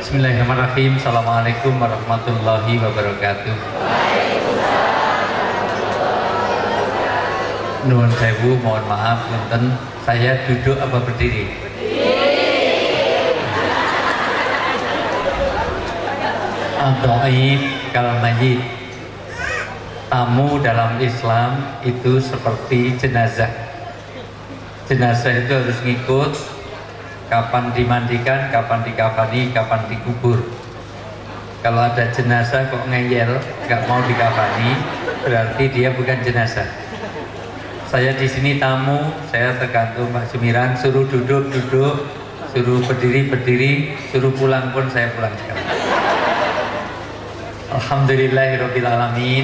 Bismillahirrahmanirrahim. Assalamualaikum warahmatullahi wabarakatuh. Nuwun sewu, mohon maaf, punten. Saya duduk apa berdiri? Ad-dhaif kal mayyit. Tamu dalam Islam itu seperti jenazah. Jenazah itu harus ngikut kapan dimandikan, kapan dikafani, kapan dikubur. Kalau ada jenazah kok ngeyel, nggak mau dikafani, berarti dia bukan jenazah. Saya di sini tamu, saya tergantung Pak Sumiran, suruh duduk, duduk, suruh berdiri, berdiri, suruh pulang pun saya pulang sekarang. Alhamdulillahirabbil alamin.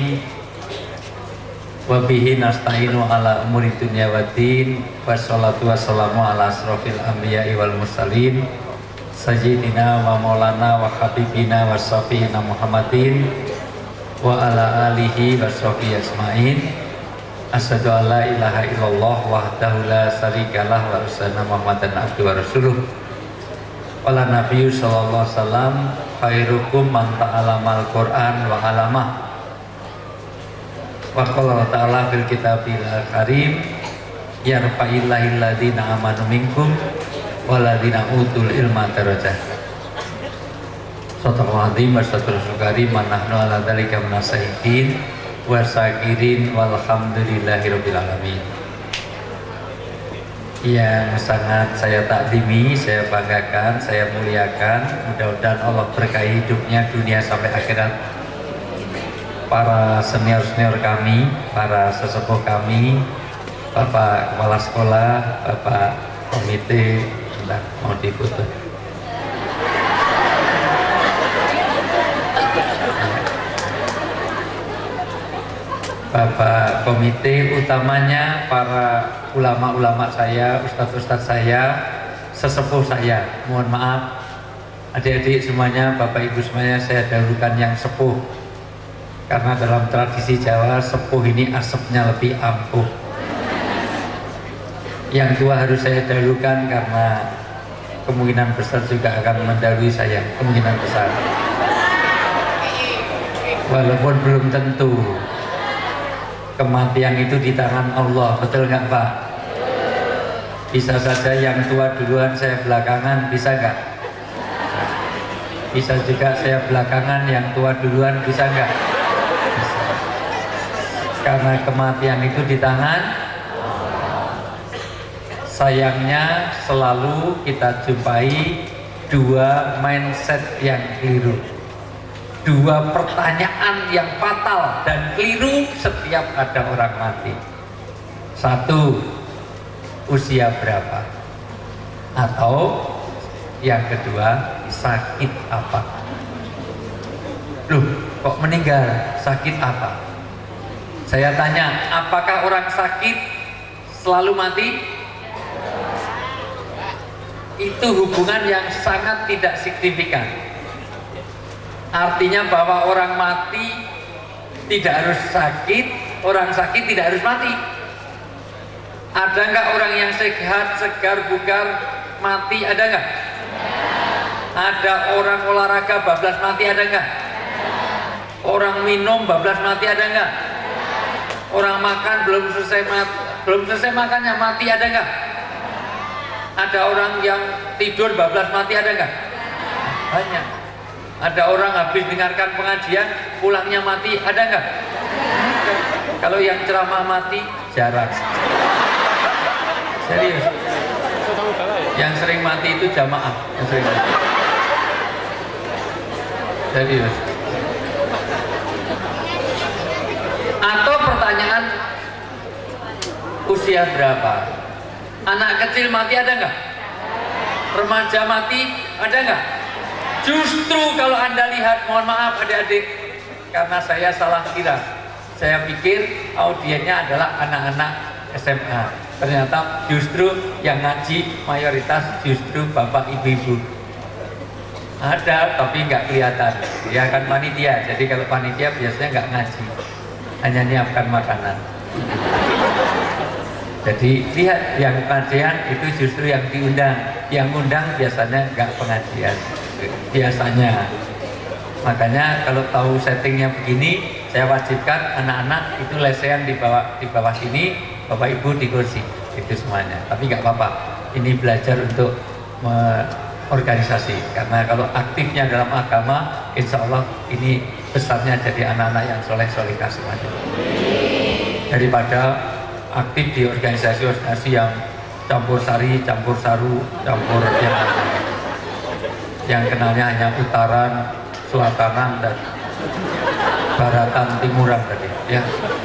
Wa bihi nasta'inu ala umuri dunya waddin. Wassalatu wassalamu ala asrofil anbiya'i wal mursalin sayyidina wa maulana wa habibina wa syafi'ina Muhammadin wa ala alihi wa sahbihi asma'in. Asyhadu an la ilaha illallah wahdahu la syarikalah wa asyhadu Muhammadan abduhu wa rasuluh. Qala nabiyyu sallallahu alaihi wasallam khairukum man ta'allamal Qur'an wa 'allamah. Wa qala ta'ala fil kitabil karim yarfa'illahil ladzina amanu minkum wal ladzina utul ilma darajat. Shadaqallahu azim wa shadaqal karim wa nahnu ala dzalika minasyahitin wa syakirin walhamdulillahirabbil alamin. Yang sangat saya takdimi, saya banggakan, saya muliakan, mudah-mudahan Allah berkahi hidupnya dunia sampai akhirat. Para senior-senior kami, para sesepuh kami, Bapak Kepala Sekolah, Bapak Komite, mau difoto. Bapak Komite, utamanya para ulama-ulama saya, ustadz-ustadz saya, sesepuh saya, mohon maaf, adik-adik semuanya, Bapak Ibu semuanya, saya dahulukan yang sepuh. Karena dalam tradisi Jawa, sepuh ini asapnya lebih ampuh. Yang tua harus saya dahulukan karena kemungkinan besar juga akan mendahului saya, kemungkinan besar. Walaupun belum tentu. Kematian itu di tangan Allah, betul nggak Pak? Bisa saja yang tua duluan, saya belakangan, bisa nggak? Bisa juga saya belakangan, yang tua duluan, bisa nggak? Bisa. Karena kematian itu di tangan. Sayangnya selalu kita jumpai dua mindset yang keliru, dua pertanyaan yang fatal dan keliru setiap ada orang mati. Satu, usia berapa? Atau yang kedua, sakit apa? Loh, kok meninggal? Sakit apa? Saya tanya, apakah orang sakit selalu mati? Itu hubungan yang sangat tidak signifikan. Artinya bahwa orang mati tidak harus sakit, orang sakit tidak harus mati. Ada nggak orang yang sehat, segar, bugar, mati? Ada nggak? Ada orang olahraga bablas mati? Ada nggak? Orang minum bablas mati? Ada nggak? Orang makan belum selesai makannya mati? Ada nggak? Ada orang yang tidur bablas mati? Ada nggak? Banyak. Ada orang habis dengarkan pengajian pulangnya mati, ada nggak? Kalau yang ceramah mati jarang. Serius. Yang sering mati itu jamaah. Yang sering mati. Serius. Atau pertanyaan usia berapa? Anak kecil mati ada nggak? Remaja mati ada nggak? Justru kalau Anda lihat, mohon maaf adik-adik, karena saya salah kira. Saya pikir audiennya adalah anak-anak SMA. Ternyata justru yang ngaji mayoritas justru bapak ibu-ibu. Ada, tapi nggak kelihatan. Dia kan panitia, jadi kalau panitia biasanya nggak ngaji, hanya nyiapkan makanan. Jadi lihat, yang pengajian itu justru yang diundang. Yang undang biasanya nggak pengajian. biasanya. Makanya kalau tahu settingnya begini, saya wajibkan anak-anak itu lesehan di bawah sini, bapak ibu di kursi, itu semuanya. Tapi nggak apa-apa, ini belajar untuk organisasi, karena kalau aktifnya dalam agama, insya Allah ini besarnya jadi anak-anak yang soleh-solehah semuanya. Daripada aktif di organisasi-organisasi yang campur sari, campur saru, campur yang kenalnya hanya utaran, selatanan, dan baratan, timuran tadi, ya.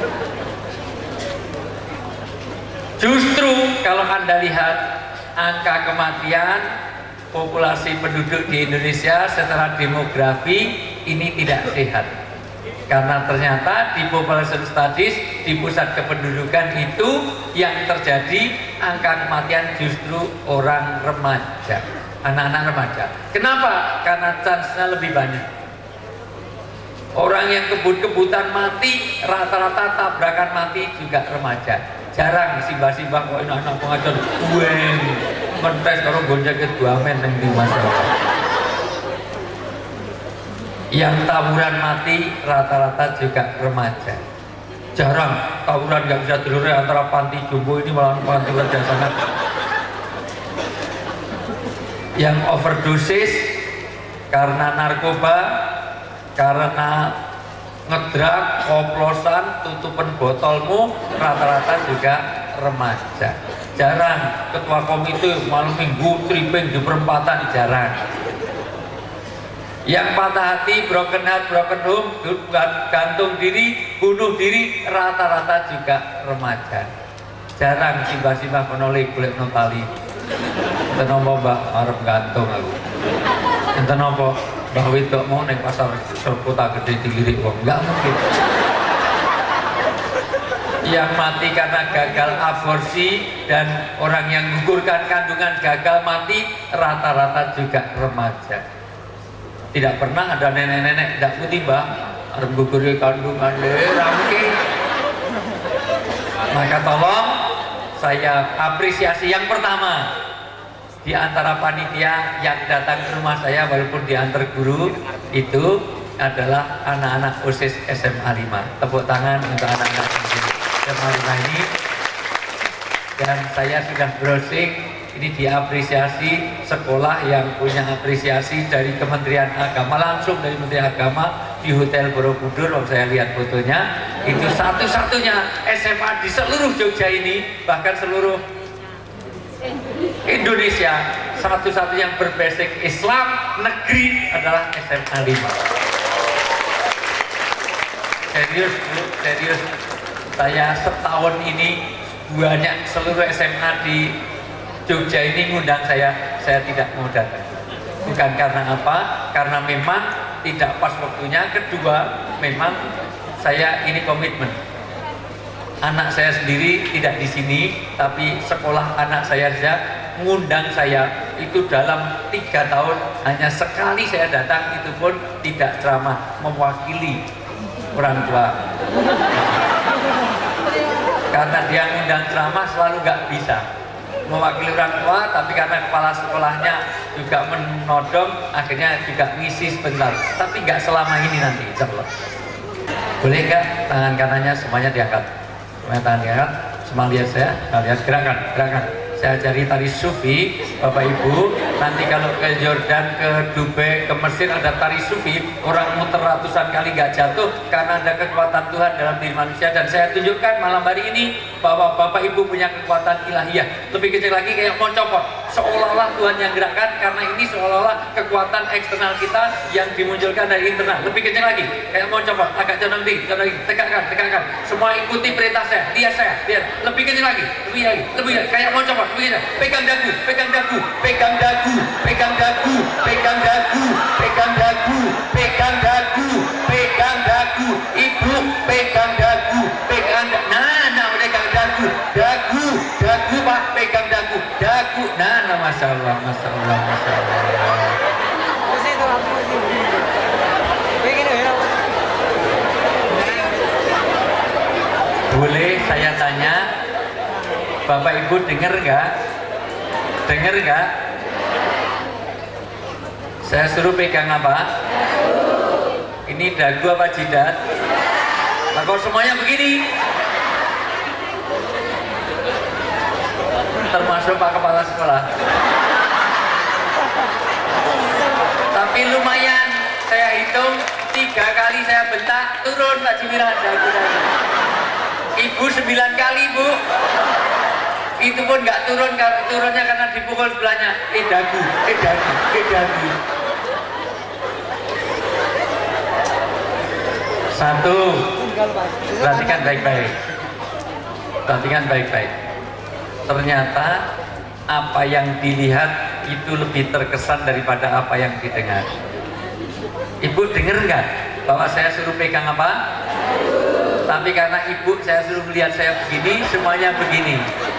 Justru kalau Anda lihat angka kematian populasi penduduk di Indonesia secara demografi ini tidak sehat, karena ternyata di population studies, di pusat kependudukan itu yang terjadi angka kematian justru orang remaja, anak-anak remaja. Kenapa? Karena chance-nya lebih banyak. Orang yang kebut-kebutan mati, rata-rata tabrakan mati juga remaja. Jarang simbah-simbah kok anak pengajar gue mentes kalau gonjak ke dua men yang di masyarakat. Yang tawuran mati rata-rata juga remaja. Jarang tawuran nggak bisa dulur antara panti jumbo ini malah panti raja sangat. Yang overdosis karena narkoba, karena ngedrak, oplosan, tutupan botolmu, rata-rata juga remaja. Jarang ketua komite malam minggu tripping di perempatan, jarang. Yang patah hati, broken heart, broken home, gantung diri, bunuh diri, rata-rata juga remaja. Jarang simbah-simbah menolak kulit notali. Enten nopo mbak arep gantung aku. Enten nopo mbah wedok mau neng pasar Kota Gede dilirik wong, nggak mungkin. Yang mati karena gagal aborsi dan orang yang gugurkan kandungan gagal mati rata-rata juga remaja. Tidak pernah ada nenek-nenek tidak putih mbak arep gugurkan kandungan mungkin. Maka tolong saya apresiasi yang pertama di antara panitia yang datang ke rumah saya walaupun diantar guru itu adalah anak-anak OSIS SMA 5. Tepuk tangan untuk anak-anak SMA 5 ini. Dan saya sudah browsing, ini diapresiasi sekolah yang punya apresiasi dari Kementerian Agama, langsung dari Kementerian Agama di Hotel Borobudur. Kalau saya lihat fotonya, itu satu-satunya SMA di seluruh Jogja ini, bahkan seluruh Indonesia, satu-satunya yang berbasic Islam negeri adalah SMA 5. Serius Bu, serius. Saya setahun ini banyak seluruh SMA di Jogja ini ngundang saya tidak mau datang. Bukan karena apa? Karena memang tidak pas waktunya. Kedua, memang saya ini komitmen. Anak saya sendiri tidak di sini, tapi sekolah anak saya saja ngundang saya itu dalam 3 tahun hanya sekali saya datang, itu pun tidak ceramah, mewakili orang tua. Karena dia ngundang ceramah selalu nggak bisa mewakili orang tua, tapi karena kepala sekolahnya juga menodong, akhirnya juga ngisi sebentar. Tapi nggak selama ini nanti, insya Allah. Boleh nggak tangan kanannya semuanya diangkat? Tangan diangkat, semua lihat saya, lihat gerakan, gerakan. Saya cari tari sufi, Bapak Ibu. Nanti kalau ke Jordan, ke Dubai, ke Mesir ada tari sufi, orang muter ratusan kali nggak jatuh karena ada kekuatan Tuhan dalam diri manusia. Dan saya tunjukkan malam hari ini bahwa Bapak Ibu punya kekuatan ilahiyah. Lebih kecil lagi kayak mau copot, seolah-olah Tuhan yang gerakkan, karena ini seolah-olah kekuatan eksternal kita yang dimunculkan dari internal. Lebih kecil lagi kayak mau copot, agak condong tinggi, tegakkan, tegakkan. Semua ikuti perintah saya, lihat saya, lihat. Lebih kecil lagi, lebih lagi, kayak mau copot. Begini, pegang dagu, pegang dagu, pegang dagu, pegang dagu, pegang dagu, pegang dagu, pegang dagu, pegang dagu, ibu pegang dagu, pegang dagu, nah pegang dagu, dagu, dagu pak, pegang dagu, dagu, nah masya Allah, masya Allah, masya Allah. Boleh saya tanya? Bapak Ibu dengar nggak? Dengar nggak? Saya suruh pegang apa? Ini dagu apa jidat? Nah, kalau semuanya begini, termasuk Pak Kepala Sekolah. Tapi lumayan, saya hitung 3 kali saya bentak, turun Pak Jimiran dagu. Ibu 9 kali Bu, itu pun nggak turun, turunnya karena dipukul sebelahnya. Dagu. Satu, perhatikan baik-baik. Ternyata apa yang dilihat itu lebih terkesan daripada apa yang didengar. Ibu dengar nggak bahwa saya suruh pegang apa? Tapi karena ibu saya suruh melihat saya begini, semuanya begini.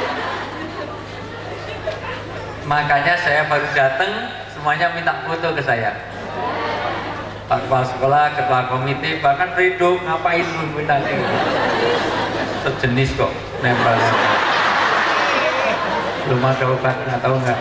Makanya saya baru datang, semuanya minta foto ke saya. Pak Kepala Sekolah, Ketua Komite, bahkan Fredo, ngapain lu minta ini? Sejenis kok, nempel. Belum ada obat, nggak tahu nggak?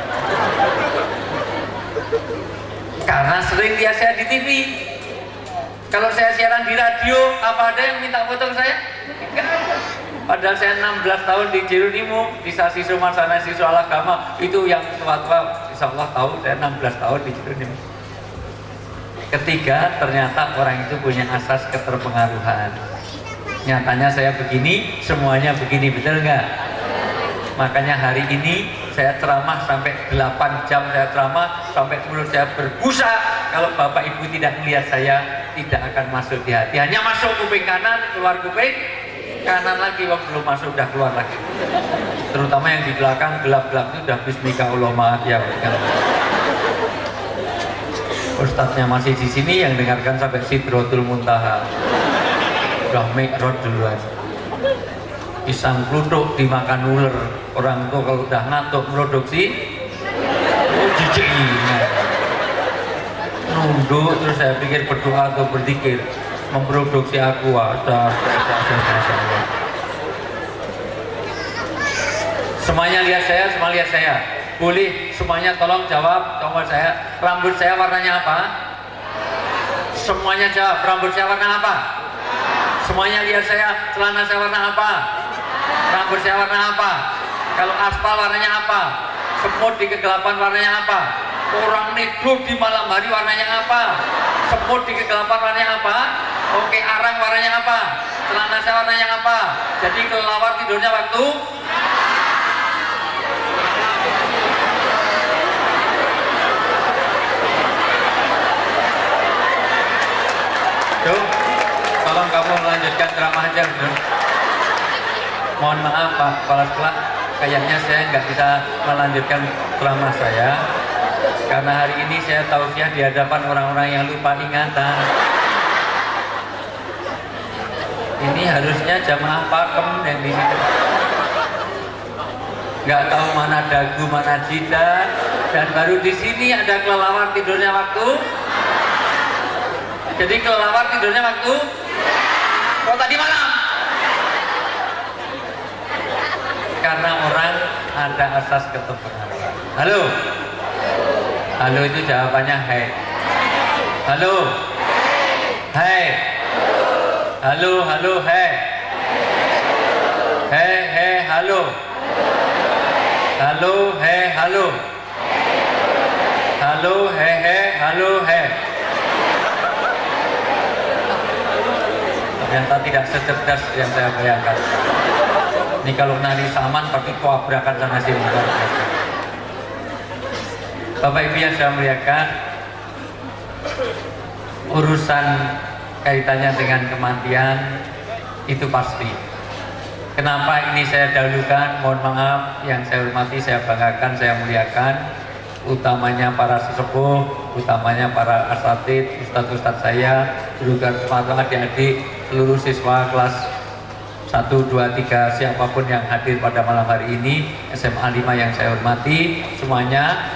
Karena sering lihat saya di TV. Kalau saya siaran di radio, apa ada yang minta foto ke saya? Enggak ada. Padahal saya 16 tahun di Jeronimo, di Sasi Sumarsana Siswa Agama, itu yang tua-tua, insya Allah tahu, saya 16 tahun di Jeronimo. Ketiga, ternyata orang itu punya asas keterpengaruhan. Nyatanya saya begini, semuanya begini, betul nggak? Makanya hari ini saya ceramah sampai 8 jam, saya ceramah sampai mulut saya berbusa. Kalau Bapak Ibu tidak melihat saya, tidak akan masuk di hati. Hanya masuk kuping kanan, keluar kuping kanan lagi, waktu belum masuk udah keluar lagi. Terutama yang di belakang gelap-gelap itu udah bismillahirrahmanirrahim ya. Ustadznya masih di sini, yang dengarkan sampai Sidratul Muntaha. Udah mikrot duluan. Pisang kluthuk dimakan ular. Orang tuh kalau udah ngantuk produksi, jijik. Nunduk, terus saya pikir berdoa atau berzikir, memproduksi aku ada. Semuanya lihat saya, semua lihat saya. Boleh semuanya tolong jawab saya. Rambut saya warnanya apa? Semuanya jawab, rambut saya warna apa? Semuanya lihat saya, celana saya warna apa? Rambut saya warna apa? Kalau aspal warnanya apa? Semut di kegelapan warnanya apa? Orang negro di malam hari warnanya apa? Semut di kegelapan warnanya apa? Oke, arang warnanya apa? Celana saya warnanya apa? Jadi kelelawar tidurnya waktu? Tuh, tolong kamu melanjutkan ceramah aja, bro. Mohon maaf Pak Kepala Sekolah, kayaknya saya nggak bisa melanjutkan ceramah saya karena hari ini saya tausiah di hadapan orang-orang yang lupa ingatan. Ini harusnya jamaah pakem yang di situ. Nggak tahu mana dagu, mana jidat, dan baru di sini ada kelelawar tidurnya waktu. Jadi kelelawar tidurnya waktu? Kok tadi malam? Karena orang ada asas keterpengaruhan. Halo? Halo itu jawabannya hai. Halo? Hai. Halo, halo, hai. Hai, hai, halo. Halo, hai, halo. Halo, hai, hai, halo, hai. Ternyata tidak secerdas yang saya bayangkan. Ini kalau nari saman pasti tabrakan sama si luar biasa. Bapak Ibu yang saya muliakan, urusan kaitannya dengan kematian itu pasti. Kenapa ini saya dahulukan? Mohon maaf, yang saya hormati, saya banggakan, saya muliakan, utamanya para sesepuh, utamanya para asatid, ustadz-ustadz saya, juga para adik-adik, seluruh siswa kelas 1, 2, 3, siapapun yang hadir pada malam hari ini, SMA 5 yang saya hormati, semuanya.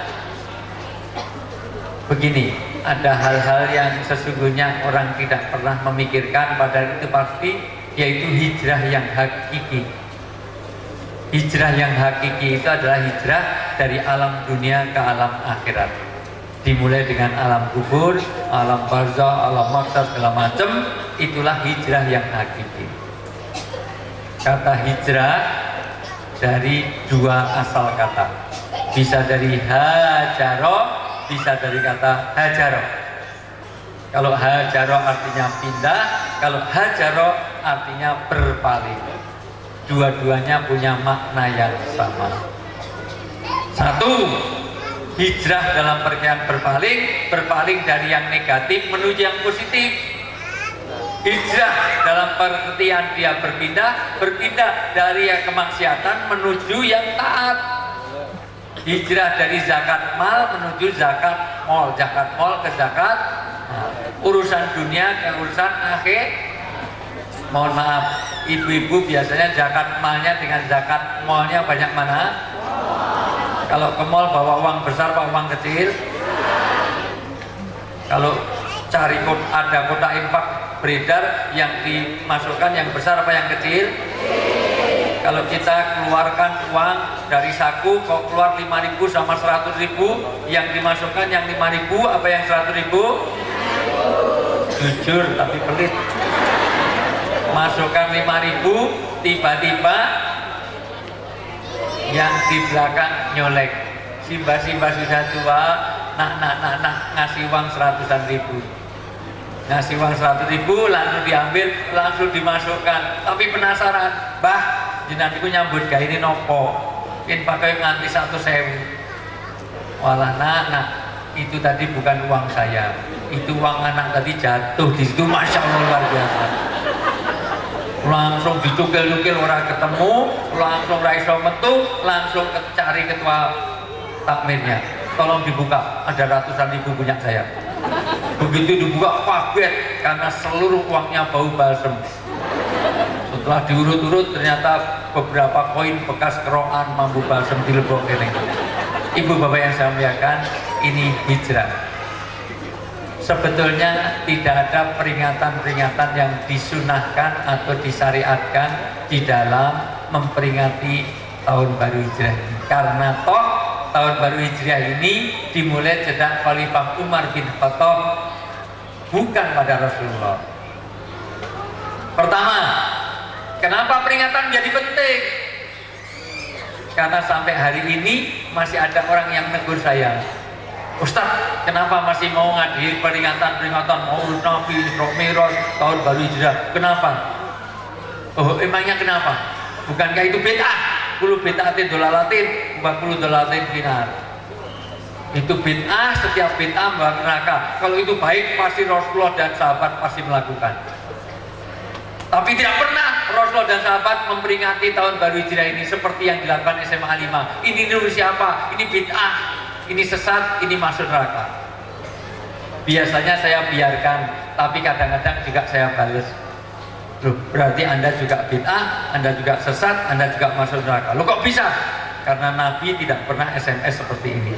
Begini, ada hal-hal yang sesungguhnya orang tidak pernah memikirkan, padahal itu pasti, yaitu hijrah yang hakiki. Hijrah yang hakiki itu adalah hijrah dari alam dunia ke alam akhirat. dimulai dengan alam kubur, alam barzah, alam mahsyar segala macam. Itulah hijrah yang hakiki. Kata hijrah dari dua asal kata, bisa dari hajaro, bisa dari kata hajaro. Kalau hajaro artinya pindah, kalau hajaro artinya berpaling. Dua-duanya punya makna yang sama. Satu, hijrah dalam pengertian berpaling dari yang negatif menuju yang positif. Hijrah dalam pengertian dia berpindah dari yang kemaksiatan menuju yang taat. Hijrah dari zakat mal menuju zakat mal ke zakat mal. Urusan dunia ke urusan akhir. Mohon maaf, ibu-ibu biasanya zakat malnya dengan zakat malnya banyak mana? Kalau ke mall bawa uang besar apa uang kecil? Kalau cari ada kotak infak beredar, yang dimasukkan yang besar apa yang kecil? Kalau kita keluarkan uang dari saku kok keluar 5.000 sama 100.000, yang dimasukkan yang 5.000 apa yang 100.000? Jujur tapi pelit. Masukkan 5.000, tiba-tiba yang di belakang nyolek. Simba sudah tua, nak ngasih uang 100.000. Ngasih uang 100.000 langsung diambil, langsung dimasukkan. Tapi penasaran, bah, jenenganku nyambut gawe ini nopo? Mungkin pakai nganti 100.000. Walah nak, itu tadi bukan uang saya. Itu uang anak tadi jatuh di situ, masya Allah luar biasa. Langsung dicukil-cukil orang ketemu, langsung raiso metu, langsung cari ketua takmirnya. Tolong dibuka, ada ratusan ribu punya saya. Begitu dibuka kaget karena seluruh uangnya bau balsem. Setelah diurut-urut ternyata beberapa koin bekas kerokan mambu balsem di lebok ini. Ibu bapak yang saya muliakan, ini hijrah. Sebetulnya tidak ada peringatan-peringatan yang disunahkan atau disyariatkan di dalam memperingati tahun baru hijrah ini. Karena toh tahun baru hijrah ini dimulai sejak Khalifah Umar bin Khattab, bukan pada Rasulullah. Pertama, kenapa peringatan jadi penting? Karena sampai hari ini masih ada orang yang negur saya, Ustaz, kenapa masih mau ngadain peringatan Maulid Nabi, Isra Mi'raj, tahun baru hijrah? Kenapa? Oh, emangnya kenapa? Bukankah itu bid'ah? Kulu bid'atin dolalatin, 40 dolalatin finar. Itu bid'ah, setiap bid'ah membawa neraka. Kalau itu baik, pasti Rasulullah dan sahabat pasti melakukan. Tapi tidak pernah Rasulullah dan sahabat memperingati tahun baru hijrah ini seperti yang dilakukan SMA 5. Ini dulu siapa? Ini bid'ah. Ini sesat, ini masuk neraka. Biasanya saya biarkan, tapi kadang-kadang juga saya balas. Loh, berarti Anda juga bid'ah, Anda juga sesat, Anda juga masuk neraka. Loh, kok bisa? Karena Nabi tidak pernah SMS seperti ini.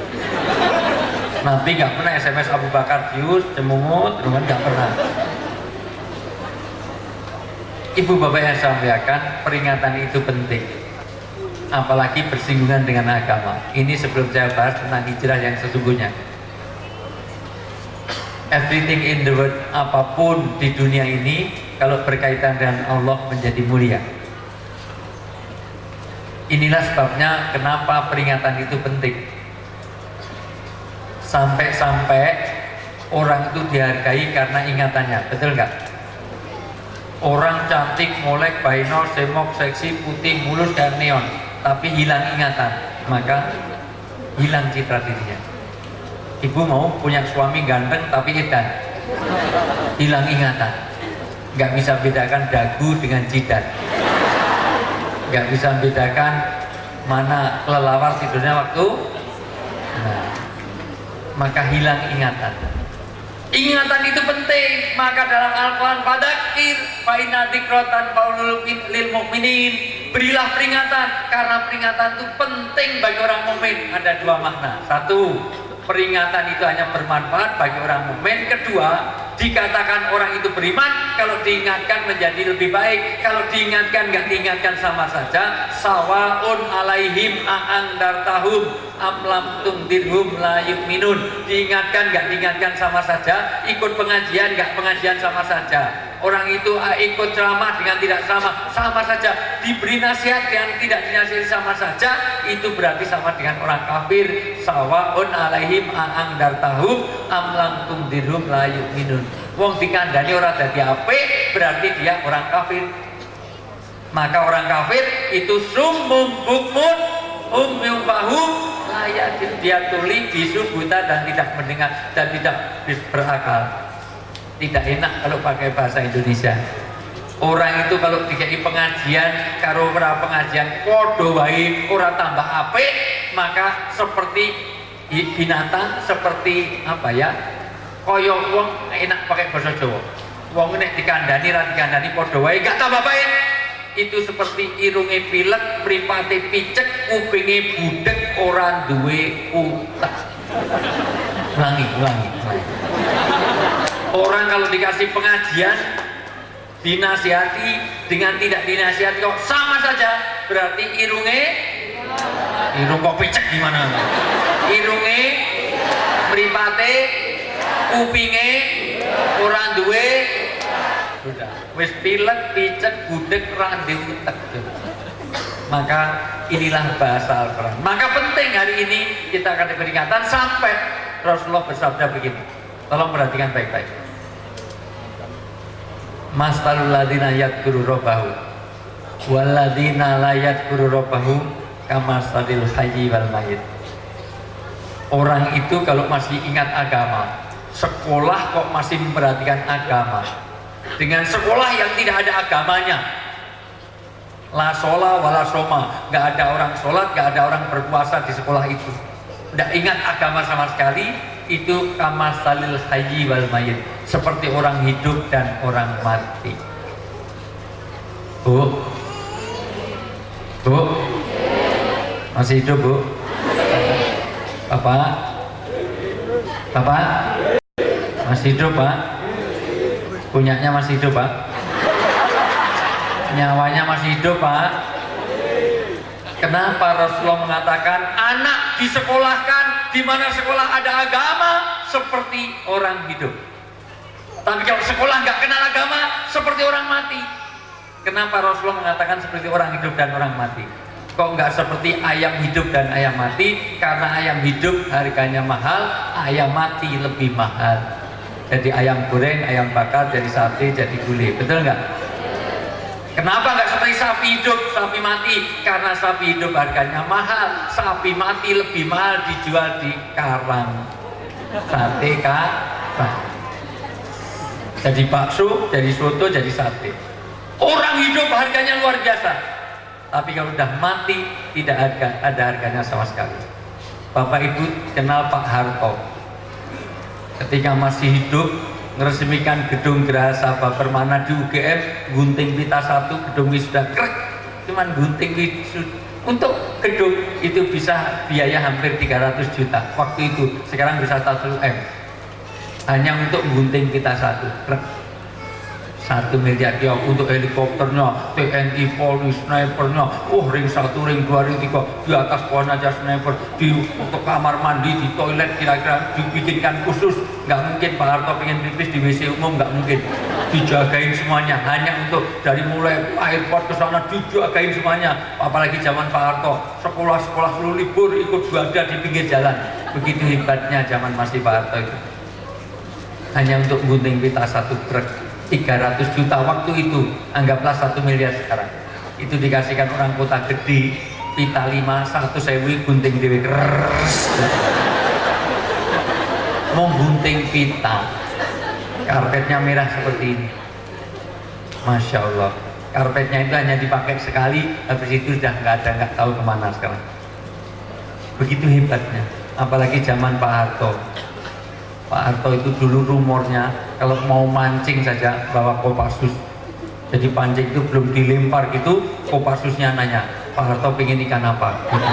Nabi nggak pernah SMS Abu Bakar Jius, cemungut, nggak pernah. Ibu bapak yang saya muliakan, peringatan itu penting. Apalagi bersinggungan dengan agama. Ini sebelum saya bahas tentang hijrah yang sesungguhnya. Everything in the world, apapun di dunia ini, kalau berkaitan dengan Allah menjadi mulia. Inilah sebabnya kenapa peringatan itu penting. Sampai-sampai orang itu dihargai karena ingatannya, betul nggak? Orang cantik, molek, bainor, semok, seksi, putih, mulus, dan neon, tapi hilang ingatan, maka hilang citra dirinya. Ibu mau punya suami ganteng tapi edan, hilang ingatan, nggak bisa bedakan dagu dengan jidat, nggak bisa bedakan mana kelelawar tidurnya waktu, nah, maka hilang ingatan. Ingatan itu penting, maka dalam Al-Quran fadzakir fa inna dzikratan qaulul lil mu'minin, berilah peringatan karena peringatan itu penting bagi orang mukmin. Ada dua makna. Satu, peringatan itu hanya bermanfaat bagi orang mukmin. Kedua, dikatakan orang itu beriman kalau diingatkan menjadi lebih baik. Kalau diingatkan nggak diingatkan sama saja. Sawaun alaihim a'andartahum amlam tungdirhum la yu'minun. Diingatkan nggak diingatkan sama saja, ikut pengajian nggak pengajian sama saja. Orang itu ikut ceramah dengan tidak ceramah sama saja, diberi nasihat dengan tidak dinasihati sama saja, itu berarti sama dengan orang kafir. Sawaun alaihim a'angdartahum amlam tungdirhum la yu'minun. Wong dikandani orang dadi apik berarti dia orang kafir. Maka orang kafir itu summum bukmun umyum fahum layak, dia tuli, bisu, buta dan tidak mendengar dan tidak berakal. Tidak enak kalau pakai bahasa Indonesia. Orang itu kalau dikei pengajian karo ora pengajian podo wae, ora tambah apik, maka seperti binatang, seperti apa ya, koyo wong enak pakai bahasa Jawa. Wong nek dikandani ra dikandani podo wae gak tambah baik. Itu seperti irunge pilek, mripate picek, kupinge budek, ora duwe utek. Ulangi. Orang kalau dikasih pengajian, dinasihati dengan tidak dinasihati kok sama saja, berarti irung kok picek gimana? Irunge, mripate, kupinge, ora duwe. Sudah, wis pilek, picek, budek, ora duwe utek. Maka inilah bahasa Al-Quran. Maka penting hari ini kita akan diberikan sampai Rasulullah bersabda begini. Tolong perhatikan baik-baik. Mastalul ladina yadkuru rabbahu wal ladina la yadkuru rabbahu kamastalil hayyi wal mayyit. Orang itu kalau masih ingat agama, sekolah kok masih memperhatikan agama, dengan sekolah yang tidak ada agamanya, la sholah wala soma, nggak ada orang sholat, nggak ada orang berpuasa di sekolah itu, nggak ingat agama sama sekali, itu kamasalil hayyi wal mayyit, seperti orang hidup dan orang mati. Bu, masih hidup bu? Bapak masih hidup pak? Punyanya masih hidup pak? Nyawanya masih hidup pak? Kenapa Rasulullah mengatakan anak disekolahkan di mana sekolah ada agama seperti orang hidup, tapi kalau sekolah nggak kenal agama seperti orang mati? Kenapa Rasulullah mengatakan seperti orang hidup dan orang mati? Kok nggak seperti ayam hidup dan ayam mati? Karena ayam hidup harganya mahal, ayam mati lebih mahal. Jadi ayam goreng, ayam bakar, jadi sate, jadi gulai, betul nggak? Kenapa nggak seperti sapi hidup, sapi mati? Karena sapi hidup harganya mahal, sapi mati lebih mahal, dijual di karang sate karang. Jadi bakso, jadi soto, jadi sate. Orang hidup harganya luar biasa, tapi kalau udah mati tidak ada harganya sama sekali. Bapak Ibu kenal Pak Harto? Ketika masih hidup meresmikan gedung Geraha Sabah Permana di UGM, gunting pita 1, gedung sudah krek, cuman gunting untuk gedung itu bisa biaya hampir 300 juta waktu itu, sekarang bisa 1 M hanya untuk gunting pita 1, krek. 1 miliar ya untuk helikopternya, TNI, Polri, snipernya, ring 1, ring 2, ring 3, di atas pohon aja sniper, untuk kamar mandi, di toilet kira-kira dibikinkan khusus. Nggak mungkin Pak Harto pengen pipis di WC umum, nggak mungkin, dijagain semuanya, hanya untuk dari mulai airport ke sana dijagain semuanya. Apalagi zaman Pak Harto, sekolah-sekolah seluruh libur ikut berada di pinggir jalan. Begitu hebatnya zaman masih Pak Harto itu, hanya untuk gunting pita 1 truk 300 juta waktu itu, anggaplah 1 miliar sekarang. Itu dikasihkan orang kota gede, pita 5, 100.000 gunting dewe, mau gunting pita, karpetnya merah seperti ini, Masya Allah. Karpetnya itu hanya dipakai sekali, habis itu sudah nggak tahu kemana sekarang. Begitu hebatnya, apalagi zaman Pak Harto. Pak Harto itu dulu rumornya kalau mau mancing saja bawa Kopassus. Jadi pancing itu belum dilempar gitu, Kopassusnya nanya, Pak Harto pengen ikan apa? Gitu.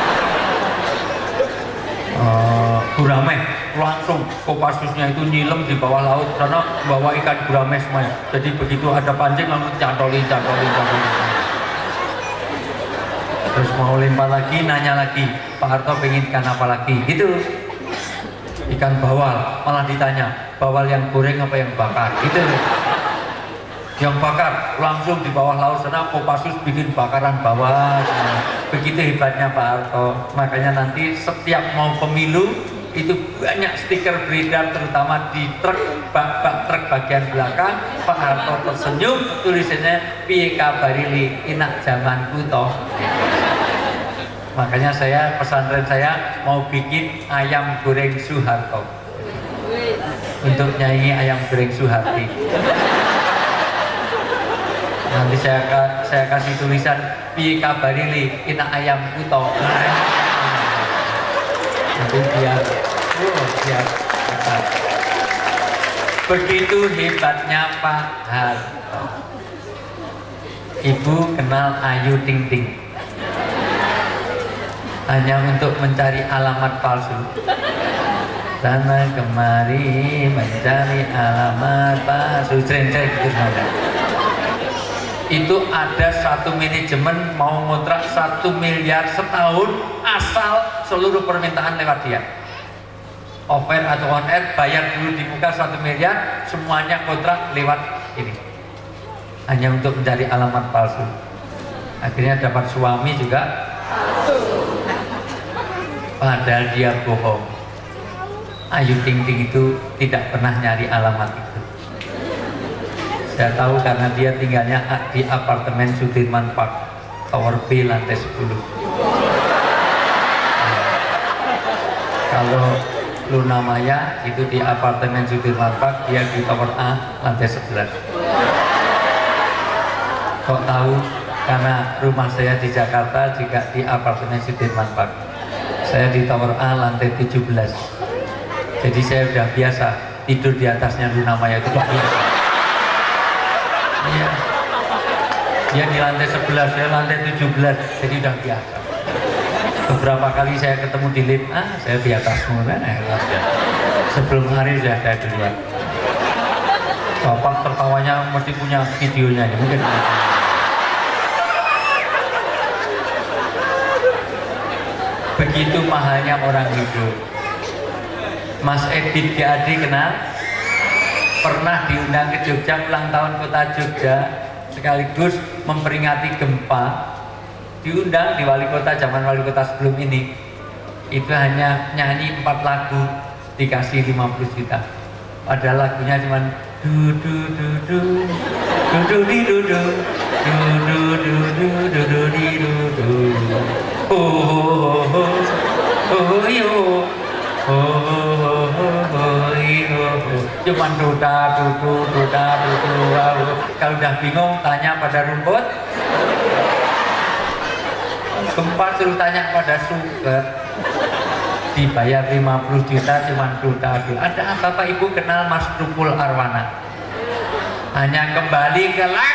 Gurame, langsung Kopassusnya itu nyilem di bawah laut karena bawa ikan gurame semuanya. Jadi begitu ada pancing langsung cantolin. Terus mau lempar lagi, nanya lagi, Pak Harto pengen ikan apa lagi, gitu. Ikan bawal, malah ditanya, bawal yang goreng apa yang bakar, gitu. Yang bakar langsung di bawah laut sana, Kopassus bikin bakaran bawah. Begitu hebatnya Pak Harto. Makanya nanti setiap mau pemilu itu banyak stiker beredar, terutama di truk, bak truk bagian belakang. Pak Harto tersenyum, tulisannya piye kabarili enak zamanku toh. Makanya saya, pesantren saya mau bikin ayam goreng Soeharto untuk nyanyi ayam goreng Soeharti. Nanti saya kasih tulisan piye kabarili enak ayam kuto. Nanti biar begitu hebatnya Pak Harto. Ibu kenal Ayu Ting Ting hanya untuk mencari alamat palsu. Sana kemari mencari alamat palsu, ceng-ceng gitu saja. Itu ada satu manajemen mau ngontrak 1 miliar setahun asal seluruh permintaan lewat dia. Offer atau on air, bayar dulu di muka 1 miliar, semuanya kontrak lewat ini. Hanya untuk mencari alamat palsu. Akhirnya dapat suami juga padahal dia bohong. Ayu Ting Ting itu tidak pernah nyari alamat itu. Saya tahu karena dia tinggalnya di apartemen Sudirman Park, Tower B lantai 10. Kalau Luna Maya itu di apartemen Sudirman Park, dia di Tower A lantai 11. Kok tahu? Karena rumah saya di Jakarta juga di apartemen Sudirman Park. Saya di Tower A lantai 17. Jadi saya sudah biasa tidur di atasnya Luna Maya, itu biasa. Iya. Dia di lantai 11, saya lantai 17, jadi udah biasa. Beberapa kali saya ketemu di lift, saya di atasmu, sebelum hari sudah saya duluan. Bapak tertawanya mesti punya videonya, mungkin. Begitu mahalnya orang hidup. Mas Edit GAD kenal? Pernah diundang ke Jogja, ulang tahun kota Jogja, sekaligus memperingati gempa. Diundang di wali kota, zaman wali kota sebelum ini. Itu hanya nyanyi 4 lagu, dikasih 50 juta. Padahal lagunya cuma du du du du du du di du du du du du du du du di du du oh oh oh oh yo cuman duda dudu duda dudu. Kalau udah bingung tanya pada rumput, gempa suruh tanya pada sugar. Dibayar 50 juta cuman duda dudu. Ada Bapak Ibu kenal Mas Tukul Arwana? Hanya kembali ke lak.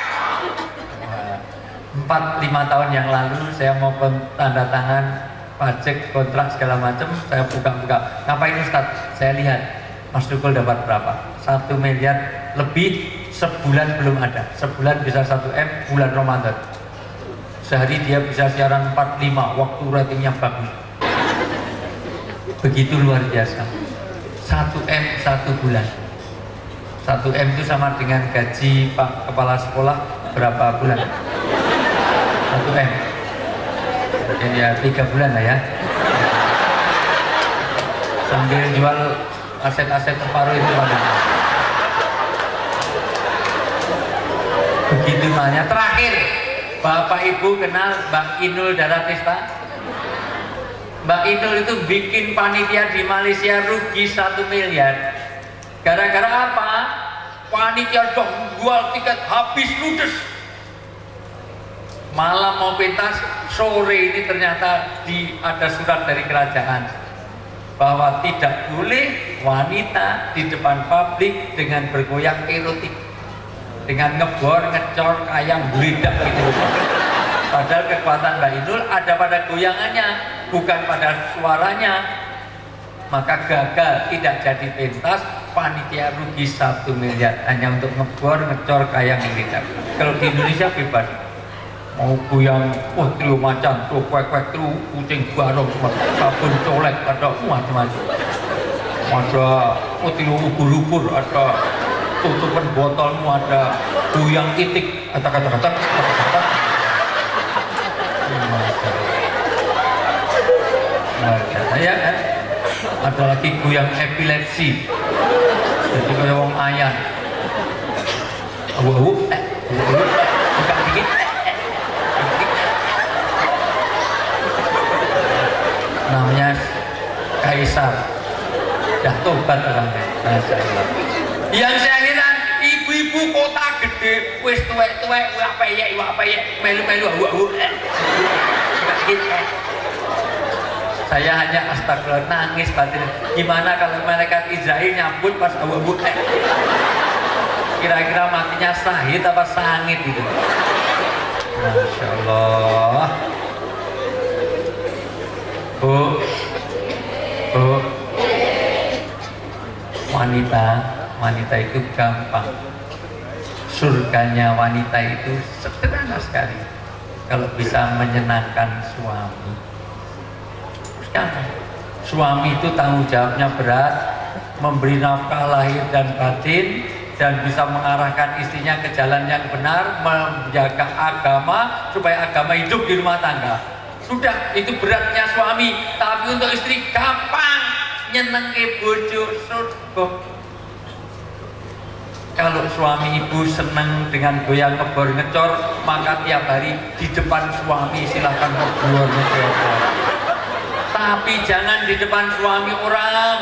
4-5 tahun yang lalu saya mau tanda tangan pajak kontrak segala macam, saya buka-buka. Ngapain Ustadz? Saya lihat Mas Tukul dapat berapa? 1 miliar lebih, sebulan belum ada. Sebulan bisa 1 M, bulan Ramadan. Sehari dia bisa siaran 45, waktu ratingnya bagus. Begitu luar biasa. 1 M 1 bulan. 1 M itu sama dengan gaji Pak Kepala Sekolah berapa bulan? 1 M. Jadi ya 3 bulan lah ya. Sambil jual aset-aset separuh itu ada. Begitu banyak. Terakhir, Bapak Ibu kenal Mbak Inul Daratista? Mbak Inul itu bikin panitia di Malaysia rugi 1 miliar. Gara-gara apa? Panitia dong jual tiket habis ludes. Malam mau pentas, sore ini ternyata ada surat dari kerajaan bahwa tidak boleh wanita di depan publik dengan bergoyang erotik, dengan ngebor, ngecor, kayak geledak gitu. Padahal kekuatan Mbak Inul ada pada goyangannya, bukan pada suaranya. Maka gagal, tidak jadi pentas, panitia rugi 1 miliar hanya untuk ngebor, ngecor, kayak geledak. Kalau di Indonesia bebas. mau goyang trio macan, trio kwek-kwek, trio kucing barong, sabun colek, ada macam-macam. Ada trio ubur-ubur, ada tutupan botolmu, ada goyang titik, ada kata-kata. Saya kan ada lagi goyang epilepsi, jadi kayak wong ayan, buka dikit, namanya kaisar, dah tobat orangnya. Yang saya kira ibu-ibu kota gede, wis tuwek-tuwek, apa ya, melu-melu, buka dikit. Saya hanya astagfirullah, nangis batin. Gimana kalau malaikat Israel nyambut pas awu-awu? Kira-kira matinya sahid apa sangit gitu? Masya Allah. Bu, wanita itu gampang. Surganya wanita itu sederhana sekali. Kalau bisa menyenangkan suami. Suami itu tanggung jawabnya berat, memberi nafkah lahir dan batin, dan bisa mengarahkan istrinya ke jalan yang benar, menjaga agama supaya agama hidup di rumah tangga. Sudah, itu beratnya suami. Tapi untuk istri gampang, nyenengke bojo surga. Kalau suami ibu senang dengan goyang kebor ngecor, maka tiap hari di depan suami silahkan kebor ngecor. Tapi jangan di depan suami orang.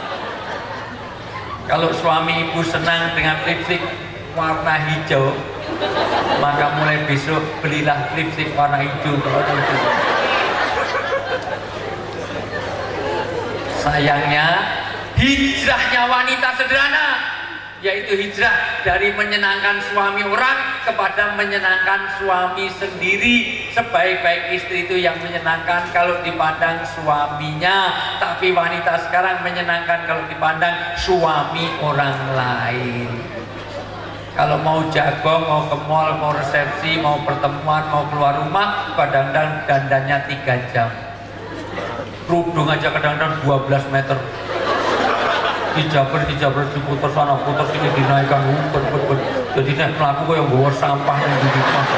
Kalau suami ibu senang dengan lipstik warna hijau, maka mulai besok belilah lipstik warna hijau. Sayangnya hijrahnya wanita sederhana, yaitu hijrah dari menyenangkan suami orang kepada menyenangkan suami sendiri. Sebaik-baik istri itu yang menyenangkan kalau dipandang suaminya, tapi wanita sekarang menyenangkan kalau dipandang suami orang lain. Kalau mau jagong, mau ke mall, mau resepsi, mau pertemuan, mau keluar rumah, kadang-kadang dandannya 3 jam. Kerudung aja kadang-kadang 12 meter. Dijabar diputer sana puter sini, dinaikkan jadi nek mlaku kaya bawa sampah yang di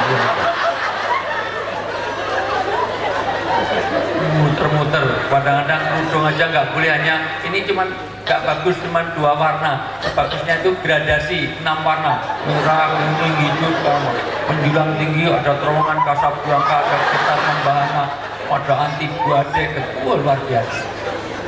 muter-muter. Kadang-kadang kerudung aja nggak boleh, hanya ini cuman nggak bagus, cuman 2 warna. Bagusnya itu gradasi 6 warna, merah, kuning, hijau, menjulang tinggi, ada terowongan Kasablanka, ada Ketar Membahana, ada anti guade, luar biasa.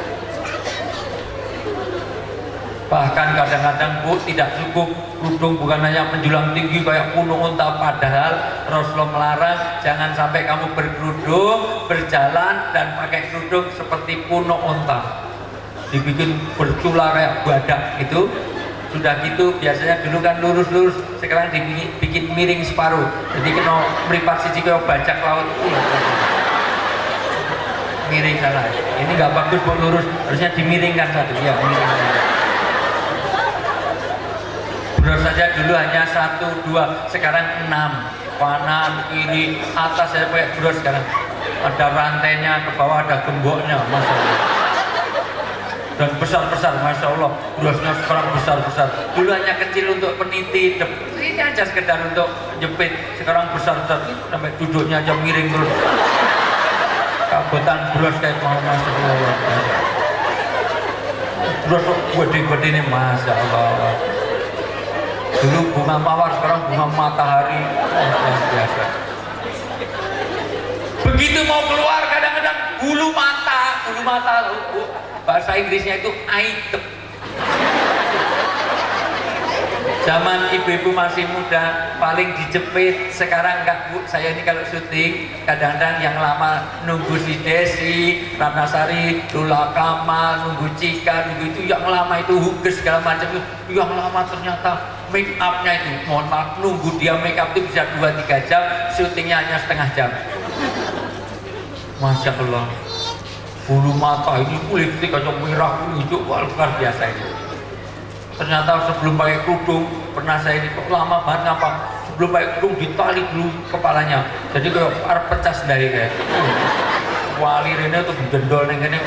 Bahkan kadang-kadang Bu tidak cukup kerudung, bukan hanya menjulang tinggi kayak punung unta, padahal Rasulullah melarang jangan sampai kamu berkerudung, berjalan dan pakai kerudung seperti punung unta, dibikin bercula kayak badak itu. Sudah gitu biasanya dulu kan lurus-lurus, sekarang dibikin miring separuh, jadi kena meripat siji kayak bajak laut, miring sana. Ini nggak bagus buat lurus, harusnya dimiringkan satu ya, miring. Bros saja dulu hanya 1, 2, sekarang 6, kanan, kiri, atas. Saya pakai bros sekarang, ada rantainya, ke bawah ada gemboknya, Masya Allah. Dan besar-besar, Masya Allah, brosnya sekarang besar-besar. Dulu hanya kecil untuk peniti, ini aja sekedar untuk jepit, sekarang besar-besar, sampai duduknya aja miring terus. Kabutan bros kayak mau, Masya Allah. Bros gede-gede ini, Masya Allah. Dulu bunga mawar, sekarang bunga matahari, biasa. Begitu mau keluar kadang-kadang bulu mata, bahasa Inggrisnya itu item. Zaman ibu-ibu masih muda paling dijepit, sekarang enggak Bu. Saya ini kalau syuting kadang-kadang yang lama nunggu si Desi, Ratna Sari, Lula Kamal, nunggu Cika, nunggu itu yang lama itu Huges segala macam itu, yang lama ternyata make upnya itu, mohon maaf, nunggu dia make up itu bisa 2-3 jam, syutingnya hanya setengah jam. Masya Allah, bulu mata ini lipstik aja merah, hijau, luar biasa ini. Ternyata sebelum pakai kerudung, pernah saya ini kok lama banget, ngapa? belum baik belum ditali dulu kepalanya, jadi kayak arep pecah sendiri kayak wali rene tuh gendol neng ini.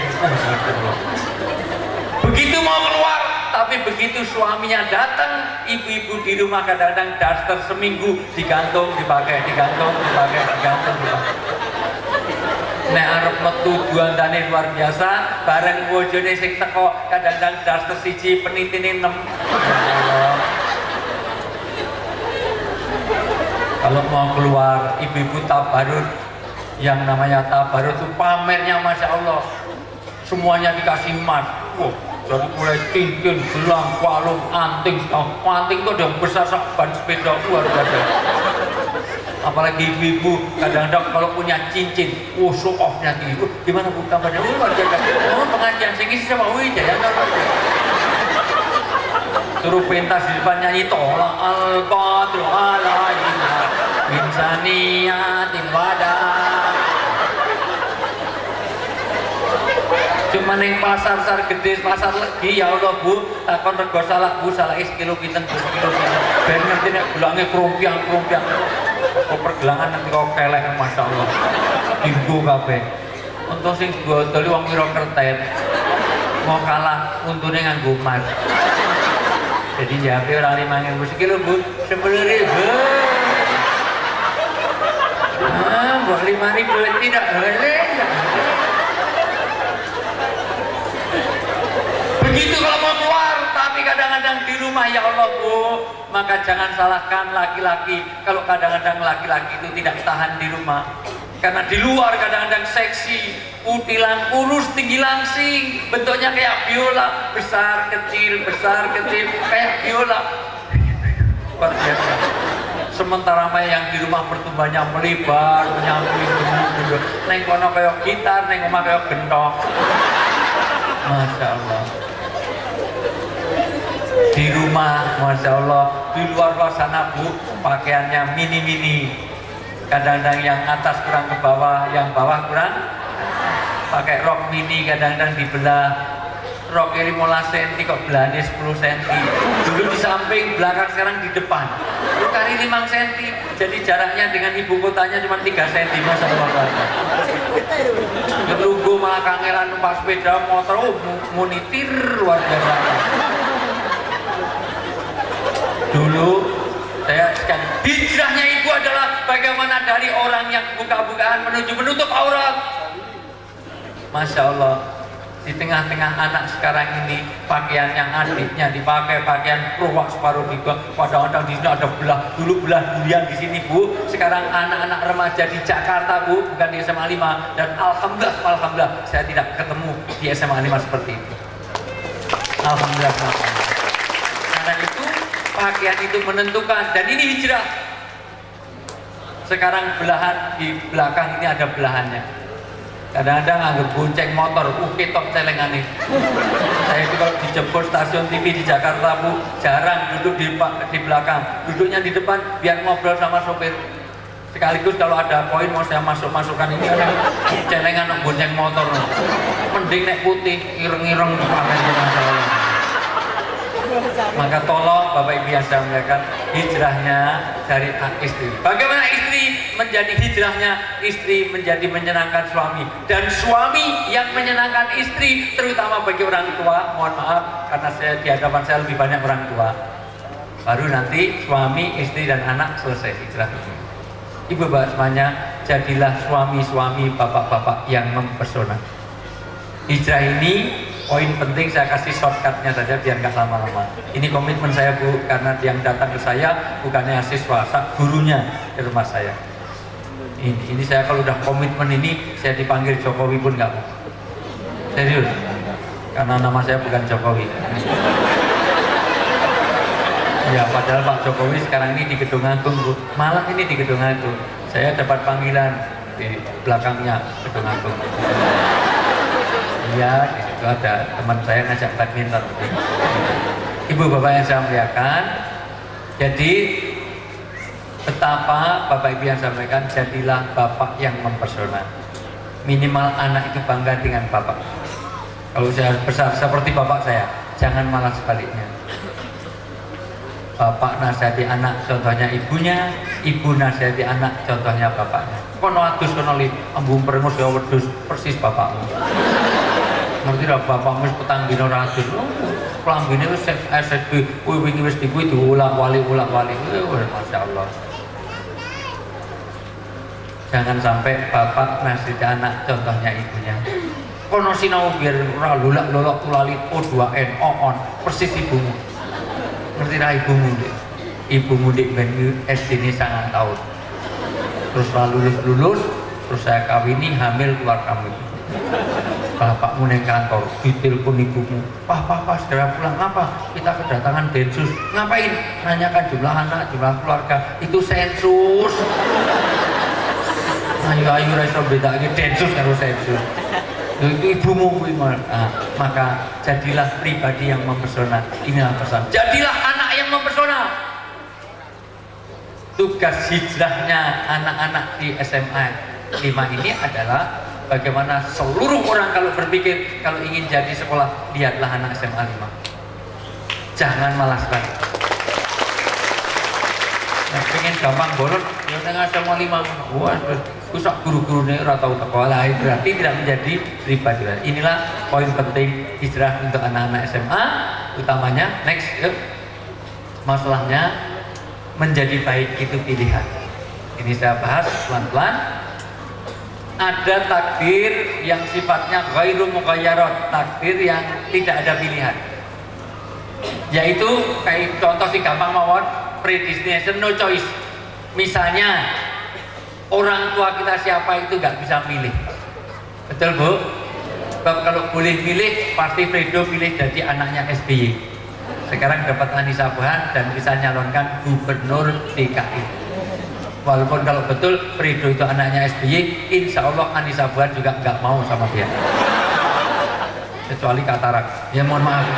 Begitu mau keluar, tapi begitu suaminya datang, ibu-ibu di rumah kadang-kadang daster seminggu digantung dipakai, digantung dipakai, digantung dipakai. Nek arep metu duandane luar biasa, bareng bojone sing teko kadang-kadang daster siji penitine 6. Kalau mau keluar, ibu-ibu tabarut, yang namanya tabarut itu pamernya Masya Allah, semuanya dikasih emas. Wow, dari mulai cincin, gelang, kalung, anting, anting itu ada yang besar sak ban sepeda luar biasa. Apalagi ibu-ibu kadang-kadang kalau punya cincin, show off-nya tinggi. Gimana bu kabarnya? Luar biasa. Pengajian sini sama ya. Suruh pentas di depan nyanyi tolak al-qadru alaihina min saniyatin wadah. Cuma neng pasar gede, pasar legi ya Allah bu, takon rego salah bu, salah kilo pinten bu, kilo pinten. Ben ngerti nek gelangnya krompiang. Kok pergelangan nanti kok kelek Masya Allah. Dinggo kabeh. Untung sing dodol wong pira kerten. Mau kalah untune nganggo emas. Jadi jape orang 5.000 sekilo bu, 10.000. Buat 5.000 tidak boleh. Begitu kalau mau keluar, tapi kadang-kadang di rumah ya Allah bu, maka jangan salahkan laki-laki kalau kadang-kadang laki-laki itu tidak tahan di rumah. Karena di luar kadang-kadang seksi, utilan, kurus, tinggi langsing, bentuknya kayak biola, besar kecil, kayak biola. Luar biasa. Sementara yang di rumah pertumbuhannya melebar, menyambung, neng kono kayak gitar, neng omah kayak gentong. Masya Allah. Di rumah, Masya Allah, di luar sana bu, pakaiannya mini-mini. Kadang-kadang yang atas kurang ke bawah, yang bawah kurang, pakai rok mini, kadang-kadang dibelah. Rok 15 cm kok belahnya 10 cm. Dulu di samping, belakang, sekarang di depan. Lu kali 5 cm, jadi jaraknya dengan ibu kotanya cuma 3 cm. Masya Allah. Ngelunggu malah kangelan numpak sepeda motor, monitir luar biasa. Dulu saya sekali hijrahnya ibu adalah bagaimana dari orang yang buka-bukaan menuju menutup aurat. Masya Allah, di tengah-tengah anak sekarang ini pakaian yang adiknya dipakai pakaian ruwak separuh juga, kadang-kadang di sini ada belah, dulu belah durian di sini bu, sekarang anak-anak remaja di Jakarta bu, bukan di SMA 5, dan alhamdulillah saya tidak ketemu di SMA 5 seperti itu. Alhamdulillah. Karena itu pakaian itu menentukan, dan ini hijrah. Sekarang belahan di belakang ini ada belahannya. Kadang-kadang anggap bonceng motor, ketok celengane. Saya itu kalau dijemput stasiun TV di Jakarta bu, jarang duduk di belakang, duduknya di depan biar ngobrol sama sopir. Sekaligus kalau ada poin mau saya masukkan ini ada celengan bonceng motor. Mending nek putih, ireng-ireng pakaiannya masalah. Maka tolong Bapak Ibu yang saya muliakan, hijrahnya dari istri. Bagaimana istri menjadi hijrahnya? Istri menjadi menyenangkan suami, dan suami yang menyenangkan istri, terutama bagi orang tua. Mohon maaf karena saya di hadapan saya lebih banyak orang tua. Baru nanti suami, istri dan anak selesai hijrah. Ibu bapak semuanya, jadilah suami-suami, bapak-bapak yang mempesona. Hijrah ini poin penting saya kasih shortcutnya saja biar nggak lama-lama. Ini komitmen saya bu, karena yang datang ke saya bukannya siswa, gurunya di rumah saya. Ini saya kalau udah komitmen ini, saya dipanggil Jokowi pun nggak bu. Serius, karena nama saya bukan Jokowi. Ya padahal Pak Jokowi sekarang ini di Gedung Agung bu, malah ini di Gedung Agung. Saya dapat panggilan di belakangnya Gedung Agung. Iya, di situ ada teman saya ngajak badminton. Ibu bapak yang saya muliakan, jadi betapa Bapak Ibu yang saya muliakan, jadilah bapak yang mempesona. Minimal anak itu bangga dengan bapak. Kalau saya besar seperti bapak saya, jangan malah sebaliknya. Bapak nasihati anak, contohnya ibunya. Ibu nasihati anak, contohnya bapaknya. Kono adus kono li, embung perengus ya wedhus persis bapakmu. Ngerti ra bapakmu wis petang dina ra adus. Klambine wis SSB, kuwi wingi wis dikuwi diulang-wali. Masyaallah. Jangan sampai bapak nasihati anak, contohnya ibunya. Kono sinau biar ora lulak-lulak tulali O2N on persis ibumu. Ngerti ra ibumu? Ibumu dik ben SD ini 9 tahun. Terus lulus, terus saya kawini hamil keluar kamu. Bapakmu neng kantor, ditelepon ibumu, Pak, segera pulang. Apa? Kita kedatangan Densus. Ngapain? Nanyakan jumlah anak, jumlah keluarga. Itu sensus. Ayo reso beda lagi Densus karo sensus. Itu ibumu. Maka jadilah pribadi yang mempesona. Inilah pesan. Jadilah anak yang mempesona. Tugas hijrahnya anak-anak di SMA 5 ini adalah bagaimana seluruh orang kalau berpikir kalau ingin jadi sekolah, lihatlah anak SMA 5. Jangan malas lagi. Yang pengen gampang bolos, ya tengah SMA 5. Wah, kusak guru-gurunya ora tau sekolah, berarti tidak menjadi pribadi. Inilah poin penting hijrah untuk anak-anak SMA, utamanya next yuk. Masalahnya menjadi baik itu pilihan. Ini saya bahas pelan-pelan. Ada takdir yang sifatnya ghairu mughayyarat, takdir yang tidak ada pilihan. Yaitu kayak contoh sih gampang mawon, predestination, no choice. Misalnya orang tua kita siapa itu nggak bisa milih. Betul Bu? Sebab kalau boleh milih pasti Fredo pilih jadi anaknya SBY. Sekarang dapat Anissa Buhan dan bisa nyalonkan gubernur DKI. Walaupun kalau betul Fredo itu anaknya SBY, insya Allah Anissa Buhan juga nggak mau sama dia. Kecuali katarak. Ya mohon maaf.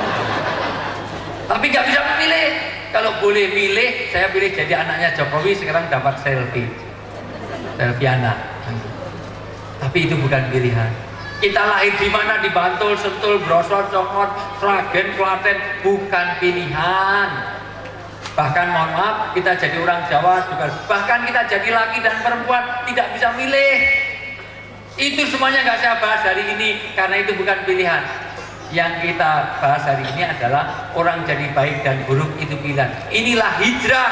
Tapi nggak bisa memilih. Kalau boleh milih, saya pilih jadi anaknya Jokowi. Sekarang dapat selfie anak. Tapi itu bukan pilihan. Kita lahir di mana, di Bantul, Sentul, Brosot, Songot, Sragen, Klaten, bukan pilihan. Bahkan mohon maaf, kita jadi orang Jawa juga, bahkan kita jadi laki dan perempuan tidak bisa milih. Itu semuanya nggak saya bahas hari ini karena itu bukan pilihan. Yang kita bahas hari ini adalah orang jadi baik dan buruk itu pilihan. Inilah hijrah.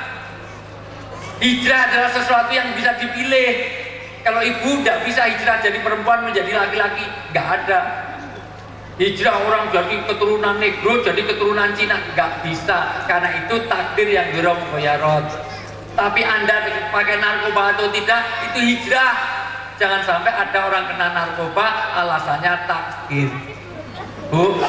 Hijrah adalah sesuatu yang bisa dipilih. Kalau ibu tidak bisa hijrah jadi perempuan menjadi laki-laki, nggak ada. Hijrah orang jadi keturunan Negro, jadi keturunan Cina, nggak bisa. Karena itu takdir yang ghairu mughayyarat. Tapi Anda pakai narkoba atau tidak, itu hijrah. Jangan sampai ada orang kena narkoba, alasannya takdir. Bu,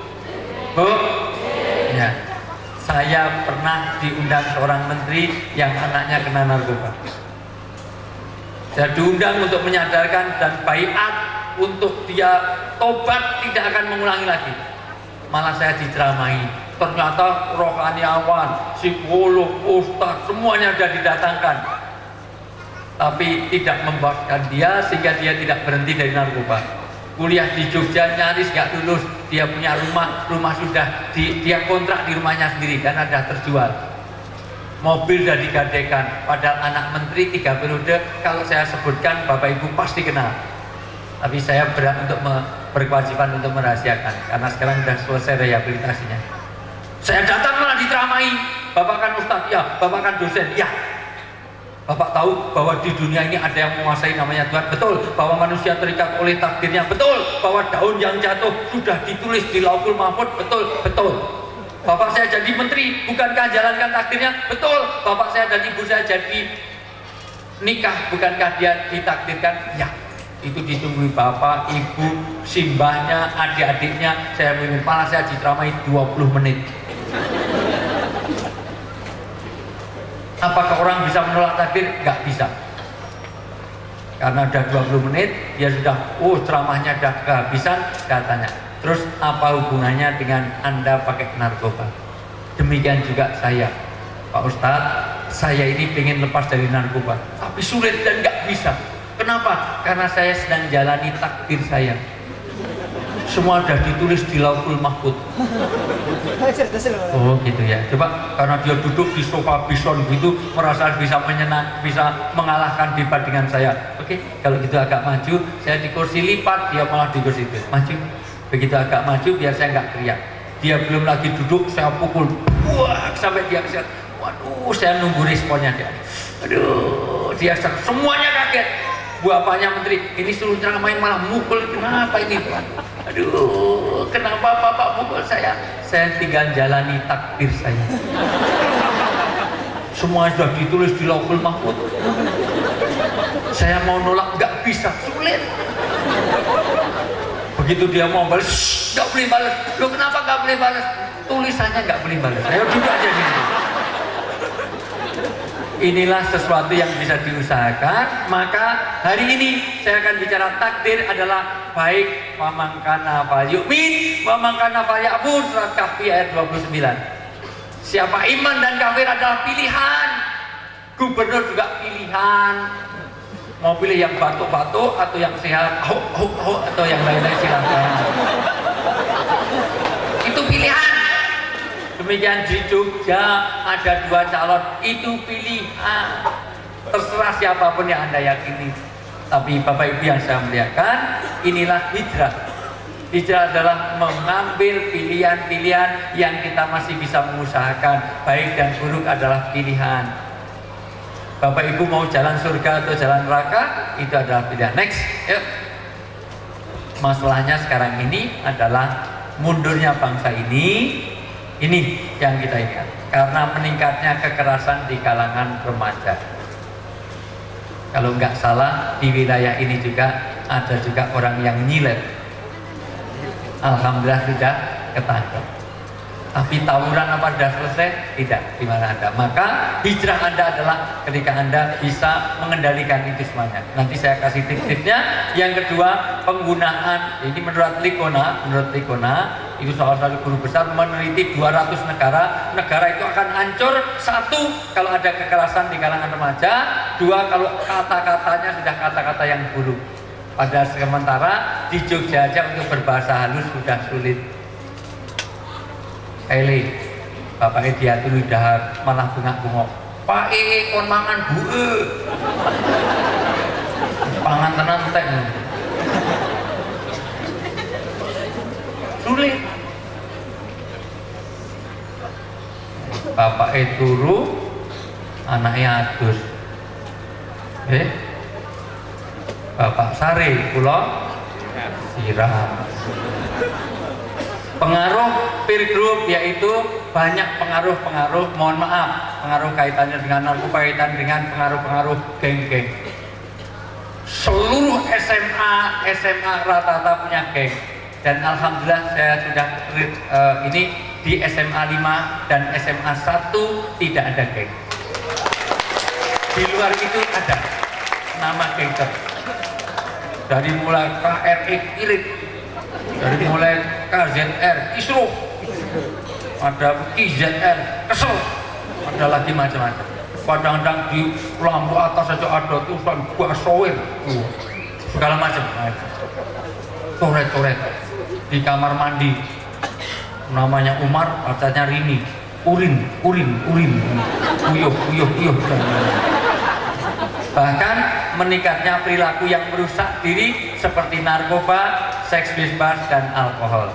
ya. Saya pernah diundang seorang menteri yang anaknya kena narkoba. Saya diundang untuk menyadarkan dan baiat untuk dia tobat tidak akan mengulangi lagi. Malah saya diceramahi. Ternyata rohaniawan, psikolog, ustaz, semuanya sudah didatangkan. Tapi tidak membebaskan dia sehingga dia tidak berhenti dari narkoba. Kuliah di Jogja nyaris gak lulus. Dia punya rumah sudah dia kontrak di rumahnya sendiri karena sudah terjual. Mobil sudah digadekan, padahal anak menteri 3 periode, kalau saya sebutkan Bapak Ibu pasti kenal. Tapi saya berat untuk berkewajiban untuk merahasiakan, karena sekarang sudah selesai rehabilitasinya. Saya datang malah diteramai, Bapak kan Ustadz, ya, Bapak kan dosen, ya. Bapak tahu bahwa di dunia ini ada yang menguasai namanya Tuhan, betul. Bahwa manusia terikat oleh takdirnya, betul. Bahwa daun yang jatuh sudah ditulis di Lauhul Mahfuz, betul. Bapak saya jadi menteri, bukankah jalankan takdirnya? Betul. Bapak saya dan ibu saya jadi nikah, bukankah dia ditakdirkan? Ya. Itu ditunggu bapak, ibu, simbahnya, adik-adiknya. Saya mimpin, malah saya diteramai 20 menit. Apakah orang bisa menolak takdir? Gak bisa. Karena udah 20 menit, dia sudah, ceramahnya udah kehabisan, katanya. Terus apa hubungannya dengan Anda pakai narkoba? Demikian juga saya, Pak Ustadz, saya ini pengen lepas dari narkoba, tapi sulit dan nggak bisa. Kenapa? Karena saya sedang jalani takdir saya. Semua sudah ditulis di Lauhul Mahfuz. Oh gitu ya. Coba karena dia duduk di sofa bison gitu, merasa bisa bisa mengalahkan debat dengan saya. Oke, kalau gitu agak maju, saya di kursi lipat, dia malah di kursi itu. Maju. Begitu agak maju, biar saya nggak teriak. Dia belum lagi duduk, saya pukul. Wah, sampai dia keset. Waduh, saya nunggu responnya dia. Aduh, dia semuanya kaget. Bapaknya menteri, ini suruh main malah mukul, kenapa ini Pak? Aduh, kenapa Bapak mukul saya? Saya tinggal jalani takdir saya. Semua sudah ditulis di Lauhul Mahfuz. Saya mau nolak, nggak bisa, sulit. Begitu dia mau balas, nggak boleh balas. Loh kenapa nggak boleh balas? Tulisannya nggak boleh balas. Ayo duduk aja di situ. Inilah sesuatu yang bisa diusahakan. Maka hari ini saya akan bicara takdir adalah baik. Wa man kana falyu'min wa man kana falyakfur, surat Kahfi ayat 29. Siapa iman dan kafir adalah pilihan. Gubernur juga pilihan. Mau pilih yang batuk-batuk atau yang sehat, atau yang lain-lain silakan. Itu pilihan. Demikian di Jogja ada 2 calon, itu pilihan. Terserah siapapun yang Anda yakini. Tapi Bapak Ibu yang saya muliakan, inilah hijrah. Hijrah adalah mengambil pilihan-pilihan yang kita masih bisa mengusahakan. Baik dan buruk adalah pilihan. Bapak Ibu mau jalan surga atau jalan neraka, itu adalah pilihan. Next, yuk. Masalahnya sekarang ini adalah mundurnya bangsa ini yang kita ingat, karena meningkatnya kekerasan di kalangan remaja. Kalau nggak salah di wilayah ini juga ada juga orang yang nyilet. Alhamdulillah sudah ketangkep. Tapi tawuran apa sudah selesai? Tidak, di mana Anda. Maka hijrah Anda adalah ketika Anda bisa mengendalikan itu semuanya. Nanti saya kasih tips-tipsnya. Yang kedua, penggunaan. Ini menurut Likona itu salah satu guru besar meneliti 200 negara. Negara itu akan hancur. 1, kalau ada kekerasan di kalangan remaja. 2, kalau kata-katanya sudah kata-kata yang buruk. Pada sementara di Jogja aja untuk berbahasa halus sudah sulit. Eli, Bapak dia dulu dahar malah bengak-bengok. Pak kon mangan bue. Pangan tenan teng. Sulit. Bapak turu, anaknya adus. Bapak sare, kula siram. Pengaruh peer group, yaitu banyak pengaruh-pengaruh, mohon maaf, pengaruh kaitannya dengan narkoba, kaitan dengan pengaruh-pengaruh geng-geng. Seluruh SMA rata-rata punya geng. Dan alhamdulillah saya sudah ini di SMA 5 dan SMA 1 tidak ada geng. Di luar itu ada nama gangster. Dari mulai KRI Irit, dari mulai KZR Kisruh, ada IZR Kesel, ada lagi macam-macam. Kadang-kadang di lampu atas saja ada tulisan Basoir, segala macam. Coret-coret di kamar mandi, namanya Umar, bacanya Rini, urin, uyuh. Bahkan meningkatnya perilaku yang merusak diri seperti narkoba, seks bebas, dan alkohol.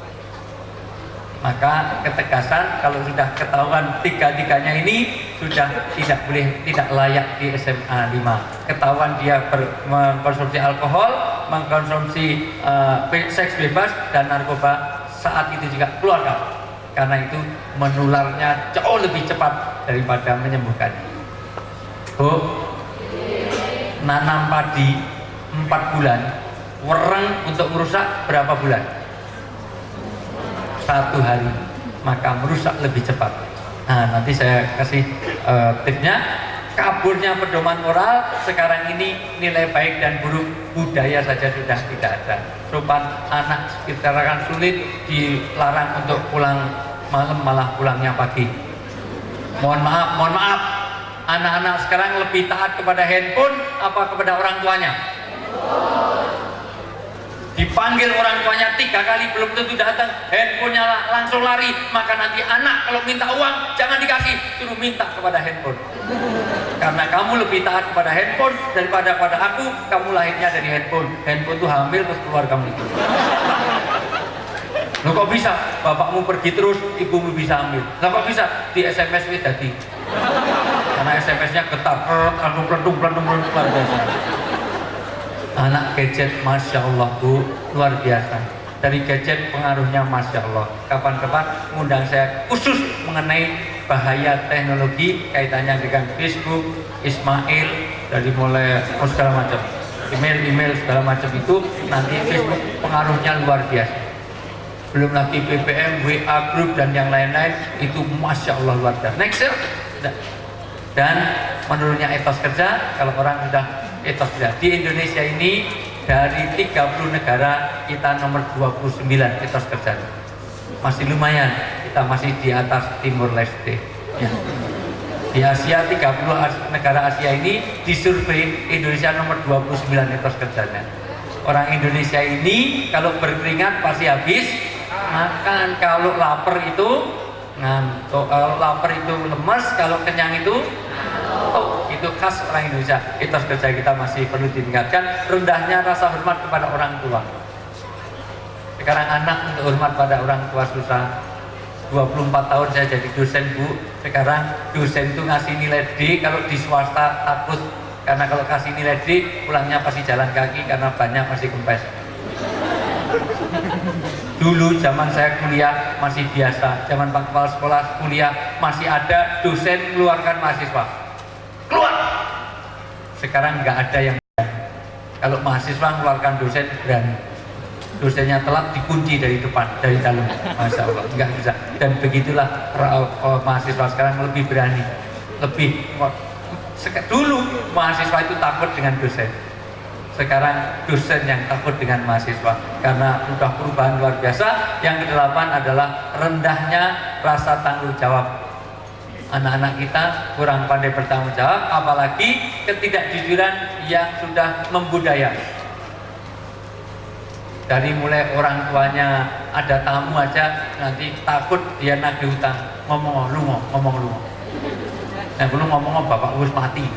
Maka ketegasan kalau sudah ketahuan tiga-tiganya ini sudah tidak layak di SMA 5. Ketahuan dia mengkonsumsi alkohol, mengkonsumsi seks bebas dan narkoba, saat itu juga keluarga. Karena itu menularnya jauh lebih cepat daripada menyembuhkannya. Bu, nanam padi 4 bulan, wereng untuk merusak berapa bulan? 1 hari, maka merusak lebih cepat. Nah, nanti saya kasih tipsnya. Kaburnya pedoman moral, sekarang ini nilai baik dan buruk budaya saja sudah tidak ada. Sopan anak kita akan sulit, dilarang untuk pulang malam, malah pulangnya pagi. Mohon maaf, anak-anak sekarang lebih taat kepada handphone apa kepada orang tuanya? dipanggil orang tuanya 3 kali belum tentu datang, handphonenya langsung lari. Maka nanti anak kalau minta uang jangan dikasih, suruh minta kepada handphone. Karena kamu lebih taat kepada handphone daripada pada aku. Kamu lahirnya dari handphone. Handphone tuh hamil terus keluar kamu. Loh kok bisa? Bapakmu pergi terus, ibumu bisa hamil. Loh kok bisa? Di SMS tadi. Karena SMS-nya getar, plentung luar biasa. Anak gadget, Masya Allah Bu, luar biasa. Dari gadget pengaruhnya Masya Allah. Kapan-kapan ngundang saya khusus mengenai bahaya teknologi kaitannya dengan Facebook, Ismail, dari mulai segala macam, email segala macam itu. Nanti Facebook pengaruhnya luar biasa. Belum lagi BBM, WA group dan yang lain-lain, itu Masya Allah luar biasa. Next ya. Dan menurunnya etos kerja, kalau orang sudah etos kerja di Indonesia ini, dari 30 negara kita nomor 29 etos kerja. Masih lumayan, kita masih di atas Timur Leste ya. Di Asia, 30 negara Asia ini disurvei, Indonesia nomor 29 etos kerjanya. Orang Indonesia ini kalau berkeringat pasti habis makan, kalau lapar itu ngantuk, kalau lapar itu lemes, kalau kenyang itu itu khas orang Indonesia. Etos kerja kita masih perlu ditingkatkan. Rendahnya rasa hormat kepada orang tua. Sekarang anak untuk hormat pada orang tua susah. 24 tahun saya jadi dosen Bu. Sekarang dosen itu ngasih nilai D, kalau di swasta takut. Karena kalau kasih nilai D, pulangnya pasti jalan kaki karena banyak masih kempes. Dulu zaman saya kuliah masih biasa. Zaman Pak Kepala Sekolah kuliah masih ada dosen mengeluarkan mahasiswa. Keluar. Sekarang nggak ada yang berani. Kalau mahasiswa mengeluarkan dosen berani. Dosennya telat dikunci dari depan, dari dalam. Masya Allah, nggak bisa. Dan begitulah mahasiswa sekarang lebih berani, lebih. Dulu mahasiswa itu takut dengan dosen. Sekarang dosen yang takut dengan mahasiswa, karena sudah perubahan luar biasa. Yang kedelapan adalah rendahnya rasa tanggung jawab. Anak-anak kita kurang pandai bertanggung jawab, apalagi ketidakjujuran yang sudah membudaya. Dari mulai orang tuanya ada tamu aja nanti takut dia nagih hutang, ngomong lu. Nah belum ngomong bapak harus mati,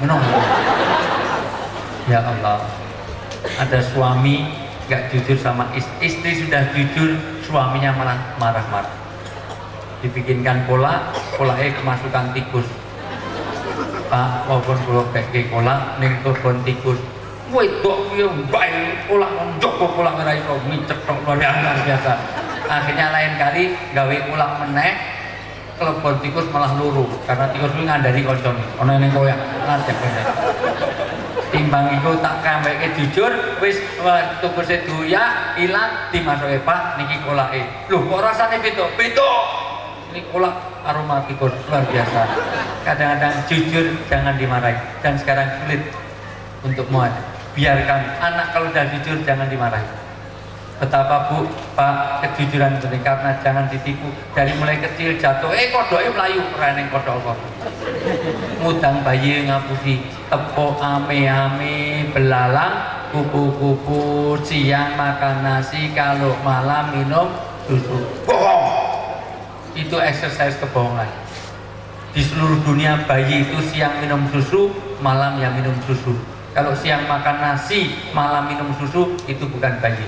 ya Allah. Ada suami nggak jujur sama istri sudah jujur, suaminya malah marah-marah. Dibikinkan polanya kemasukan tikus. Pak, walaupun kalau kayak pola ning kebon tikus, wedok yang baik pola njoko pola ora iso micet tok luar biasa. Akhirnya lain kali gawe ulang meneh, kebon tikus malah luru karena tikus kuwi ngandari koncone. Ana ning koyak ngajak koncone. Timbang iku tak kambeke jujur, wis tukuse doyak ilang dimasuke Pak niki kolake. Lho kok rasane beda? Beda. Ini kolak aroma tikus luar biasa. Kadang-kadang jujur jangan dimarahi, dan sekarang sulit untuk muat. Biarkan anak kalau sudah jujur jangan dimarahi. Betapa Bu, Pak, kejujuran penting, karena jangan ditipu. Dari mulai kecil jatuh, kodoke melayu, reneng kodok kok. Ngutang bayi ngapusi, tepuk ame-ame belalang, kupu-kupu siang makan nasi, kalau malam minum susu. Bohong. Itu exercise kebohongan. Di seluruh dunia bayi itu siang minum susu, malam ya minum susu. Kalau siang makan nasi, malam minum susu, itu bukan bayi.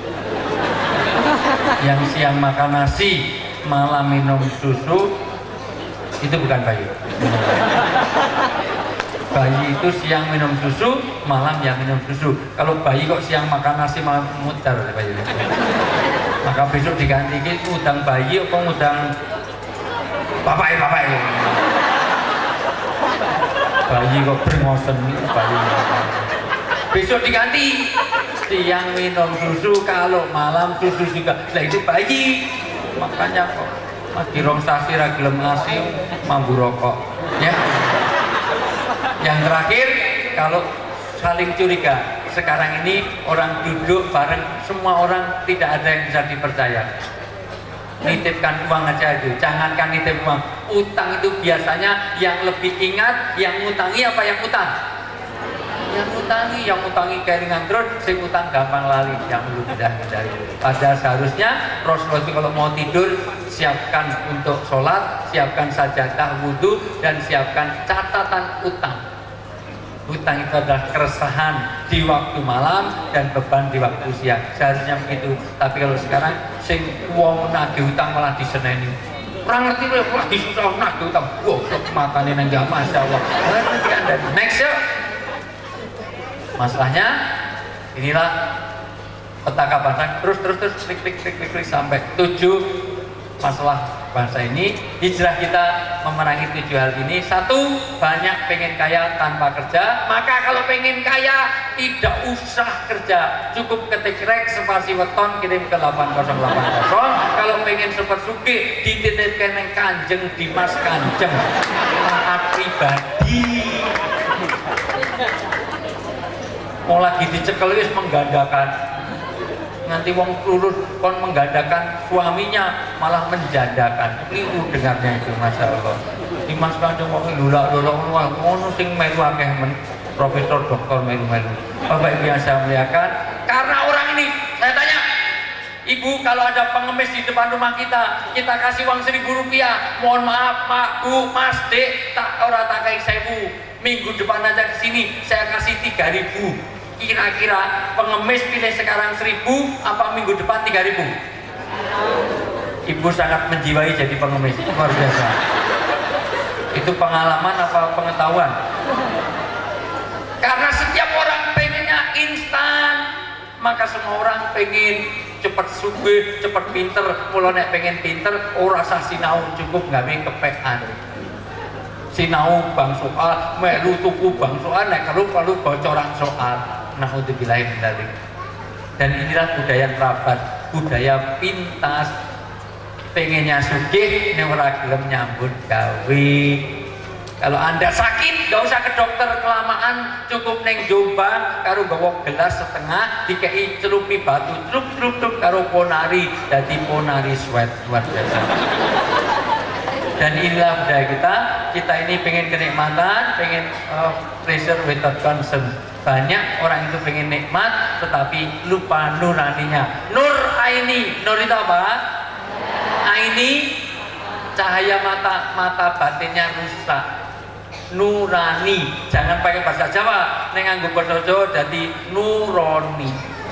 Yang siang makan nasi, malam minum susu, itu bukan bayi. Bayi itu siang minum susu, malam ya minum susu. Kalau bayi kok siang makan nasi, malam mutar bayi. Maka besok diganti ini udang bayi apa udang bapak bayi kok brengosen bayi. Besok diganti siang minum susu, kalau malam susu juga. Nah itu bayi. Makanya kok lagi rong sasi ra gelem ngasih mambu rokok ya. Yang terakhir, kalau saling curiga. Sekarang ini orang duduk bareng, semua orang tidak ada yang bisa dipercaya. Nitipkan uang aja itu, jangankan nitip uang. Utang itu biasanya yang lebih ingat yang ngutangi apa yang utang? yang ngutangi kelingan terus, sing utang gampang lali, yang lu tidak hindari. Padahal seharusnya Rasulullah itu kalau mau tidur, siapkan untuk sholat, siapkan sajadah wudhu, dan siapkan catatan utang. Utang itu adalah keresahan di waktu malam dan beban di waktu siang. Seharusnya begitu. Tapi kalau sekarang sing wong nagih utang malah diseneni. Orang ngerti lagi susah nagih utang. Wah, matane nang ya Masya Allah. Next yuk. Masalahnya inilah petaka bangsa, terus klik sampai 7 masalah bangsa ini. Hijrah kita memerangi 7 hal ini. 1, banyak pengen kaya tanpa kerja. Maka kalau pengen kaya tidak usah kerja, cukup ketik rek spasi weton kirim ke 8080. Kalau pengen super sugih dititipkan yang Kanjeng Dimas Kanjeng taat pribadi. Mau lagi dicekel wis menggandakan, nanti wong lurus kon menggandakan suaminya malah menjandakan. Keliru dengarnya itu, Masya Allah. Dimas Kanjeng wong lulak-lulak ngono sing melu akeh men profesor doktor melu-melu. Bapak Ibu yang saya muliakan, karena orang ini saya tanya, Ibu, kalau ada pengemis di depan rumah kita kasih uang 1.000 rupiah, mohon maaf Pak, Bu, Mas, Dek, tak ora tak kayak 1.000. Minggu depan aja kesini saya kasih 3.000. Kira-kira pengemis pilih sekarang 1.000 apa minggu depan 3.000? Ibu sangat menjiwai jadi pengemis, luar biasa. Itu pengalaman apa pengetahuan? Karena setiap orang pengennya instan, maka semua orang pengen cepat sugih, cepat pinter. Mulai nek pengen pinter, ora usah sinau, cukup gawe kepekan. Sinau bang soal, melu tuku bang soal, nek kalau bocoran soal. Naudzubillahi min dzalik. Dan inilah budaya kerabat, budaya pintas. Pengennya sugih, nek ora gelem nyambut gawe. Kalau Anda sakit, gak usah ke dokter kelamaan, cukup neng Jombang karo bawa gelas setengah dikei celupi batu, celup karo ponari, jadi ponari sweat, luar biasa. Dan inilah budaya kita ini pengen kenikmatan, pengen pleasure without concern. Banyak orang itu pengen nikmat tetapi lupa nuraninya. Nur aini, nur itu apa? Aini, cahaya mata batinnya rusak. Nurani, jangan pakai bahasa Jawa, neng nganggo basa Jawa jadi nuroni.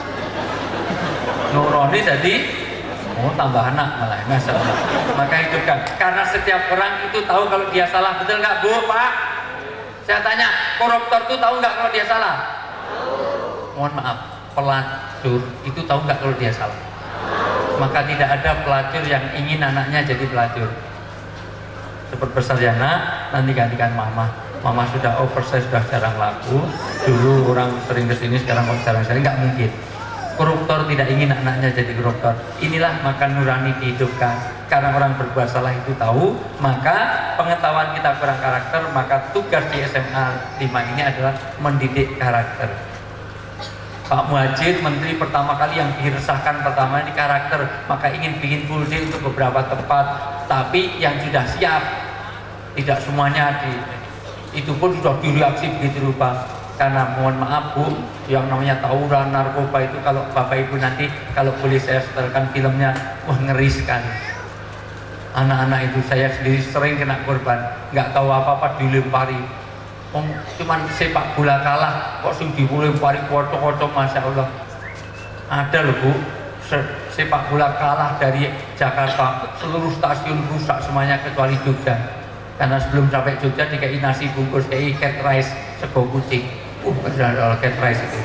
Nuroni jadi tambah anak malah, masalah. Maka hidupkan, karena setiap orang itu tahu kalau dia salah, betul nggak Bu, Pak? Saya tanya, koruptor itu tahu nggak kalau dia salah? Mohon maaf, pelacur itu tahu nggak kalau dia salah? Maka tidak ada pelacur yang ingin anaknya jadi pelacur. Seperti bersarjana, nanti gantikan mama. Mama sudah oversize, sudah jarang laku. Dulu orang sering kesini, sekarang kok jarang-jarang, nggak mungkin. Koruptor tidak ingin anaknya jadi koruptor. Inilah maka nurani dihidupkan. Karena orang berbuat salah itu tahu, maka pengetahuan kita kurang karakter, maka tugas di SMA 5 ini adalah mendidik karakter. Pak Muhajir, menteri pertama kali yang diresahkan pertama ini karakter, maka ingin bikin full day untuk beberapa tempat, tapi yang sudah siap, tidak semuanya itu pun sudah direaksi begitu rupa. Karena mohon maaf Bu, yang namanya tawuran, narkoba itu kalau Bapak Ibu nanti kalau boleh saya setelkan filmnya, wah ngeri sekali. Anak-anak itu saya sendiri sering kena korban, nggak tahu apa-apa dilempari. Cuman sepak bola kalah kok sing dilempari kocok-kocok, Masya Allah. Ada loh Bu, sepak bola kalah dari Jakarta, seluruh stasiun rusak semuanya kecuali Jogja. Karena sebelum sampai Jogja dikasih nasi bungkus kayak cat rice sego kucing. Cat rice itu.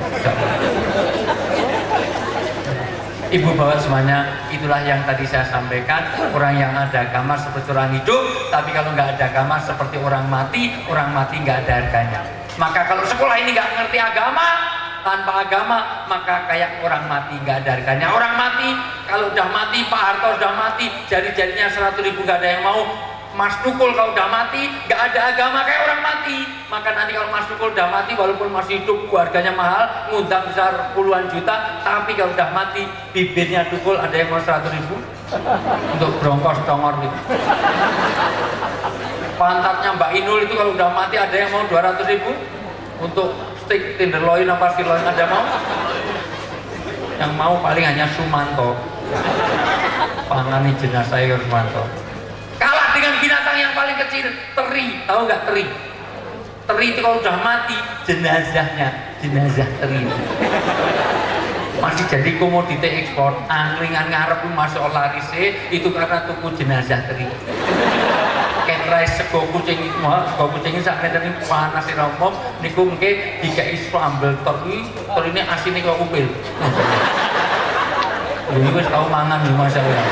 Ibu bawa semuanya, itulah yang tadi saya sampaikan. Orang yang ada agama seperti orang hidup, tapi kalau nggak ada agama seperti orang mati nggak ada harganya. Maka kalau sekolah ini nggak ngerti agama, tanpa agama, maka kayak orang mati nggak ada harganya. Orang mati, kalau udah mati, Pak Harto udah mati, jari-jarinya 100.000 nggak ada yang mau. Mas Tukul kalau udah mati, nggak ada agama kayak orang mati. Maka nanti kalau Mas Tukul udah mati, walaupun masih hidup, harganya mahal, ngundang besar puluhan juta. Tapi kalau udah mati, bibirnya Tukul ada yang mau 100.000 untuk brongkos tongor gitu. Pantatnya Mbak Inul itu kalau udah mati ada yang mau 200.000 untuk steak tenderloin apa sirloin ada mau? Yang mau paling hanya Sumanto. Pangani jenazah Sumanto. Kalah dengan binatang yang paling kecil, teri. Tahu nggak teri? Teri itu kalau udah mati, jenazah teri masih jadi komoditi ekspor. Angkringan ngarep masuk larise itu karena tuku jenazah teri. Kayak sego kucing itu, sego kucing ini sampai tadi panas di rombong, niku mungkin dikai sambal teri ini asinnya kok upil. Ini wis tahu mangan di masalah.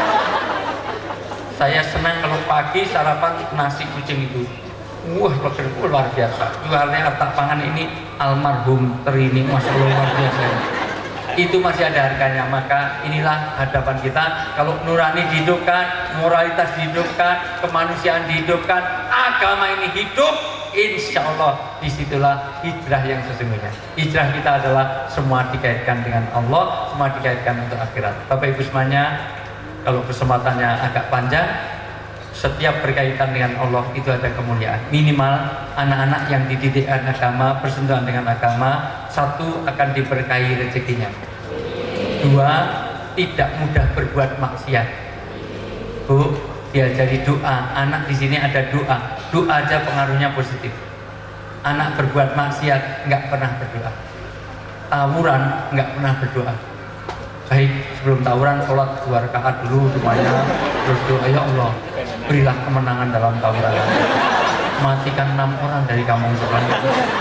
Saya senang kalau pagi sarapan nasi kucing itu. Wah, luar biasa. Jualnya harta pangan ini almarhum teri ini, masya Allah, luar biasa. Itu masih ada harganya. Maka inilah hadapan kita. Kalau nurani dihidupkan, moralitas dihidupkan, kemanusiaan dihidupkan, agama ini hidup, insya Allah disitulah hijrah yang sesungguhnya. Hijrah kita adalah semua dikaitkan dengan Allah, semua dikaitkan untuk akhirat. Bapak Ibu semuanya, kalau kesempatannya agak panjang, setiap berkaitan dengan Allah itu ada kemuliaan. Minimal anak-anak yang dididik agama, bersentuhan dengan agama, satu akan diberkahi rezekinya, dua tidak mudah berbuat maksiat. Bu, diajari doa. Anak di sini ada doa. Doa aja pengaruhnya positif. Anak berbuat maksiat nggak pernah berdoa. Tawuran nggak pernah berdoa. Baik, sebelum tawuran sholat 2 rakaat dulu semuanya, terus doa, ya Allah berilah kemenangan dalam tawuran, matikan 6 orang dari kampung sebelah.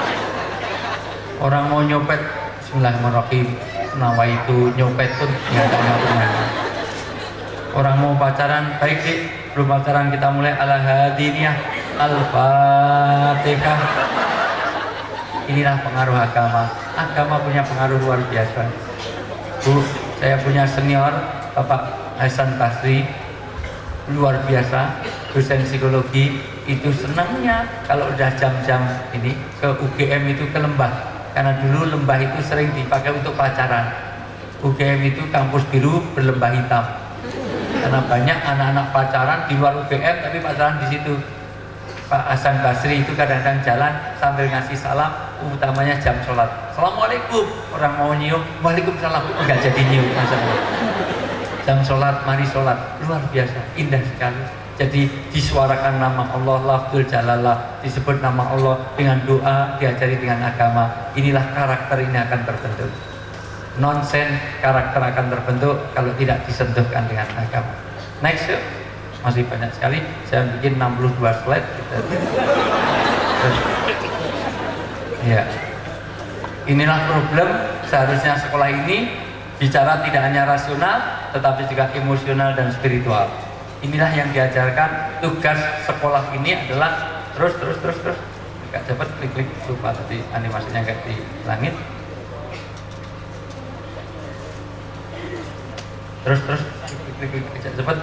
Orang mau nyopet, bismillahirrahmanirrahim, nawa itu nyopet pun nggak ada ngapain. Orang mau pacaran, baik sih, belum pacaran kita mulai ala hadiniyah al-fatihah. Inilah pengaruh agama. Agama punya pengaruh luar biasa. Bu, saya punya senior Bapak Hasan Basri, luar biasa, dosen psikologi. Itu senangnya kalau udah jam-jam ini ke UGM itu ke lembah, karena dulu lembah itu sering dipakai untuk pacaran. UGM itu kampus biru berlembah hitam, karena banyak anak-anak pacaran di luar UGM tapi pacaran di situ. Pak Hasan Basri itu kadang-kadang jalan sambil ngasih salam, utamanya jam sholat. Assalamualaikum, orang mau nyium, waalaikumsalam, enggak jadi nyium, masalah. Jam sholat, mari sholat, luar biasa, indah sekali. Jadi disuarakan nama Allah, lafzul jalalah, disebut nama Allah dengan doa, diajari dengan agama. Inilah karakter ini akan terbentuk. Nonsen karakter akan terbentuk kalau tidak disentuhkan dengan agama. Next, masih banyak sekali, saya bikin 62 slide. Terus, ya, inilah problem. Seharusnya sekolah ini bicara tidak hanya rasional, tetapi juga emosional dan spiritual. Inilah yang diajarkan. Tugas sekolah ini adalah terus. Agak cepat, klik lupa tadi animasinya agak di langit. Terus klik cepat.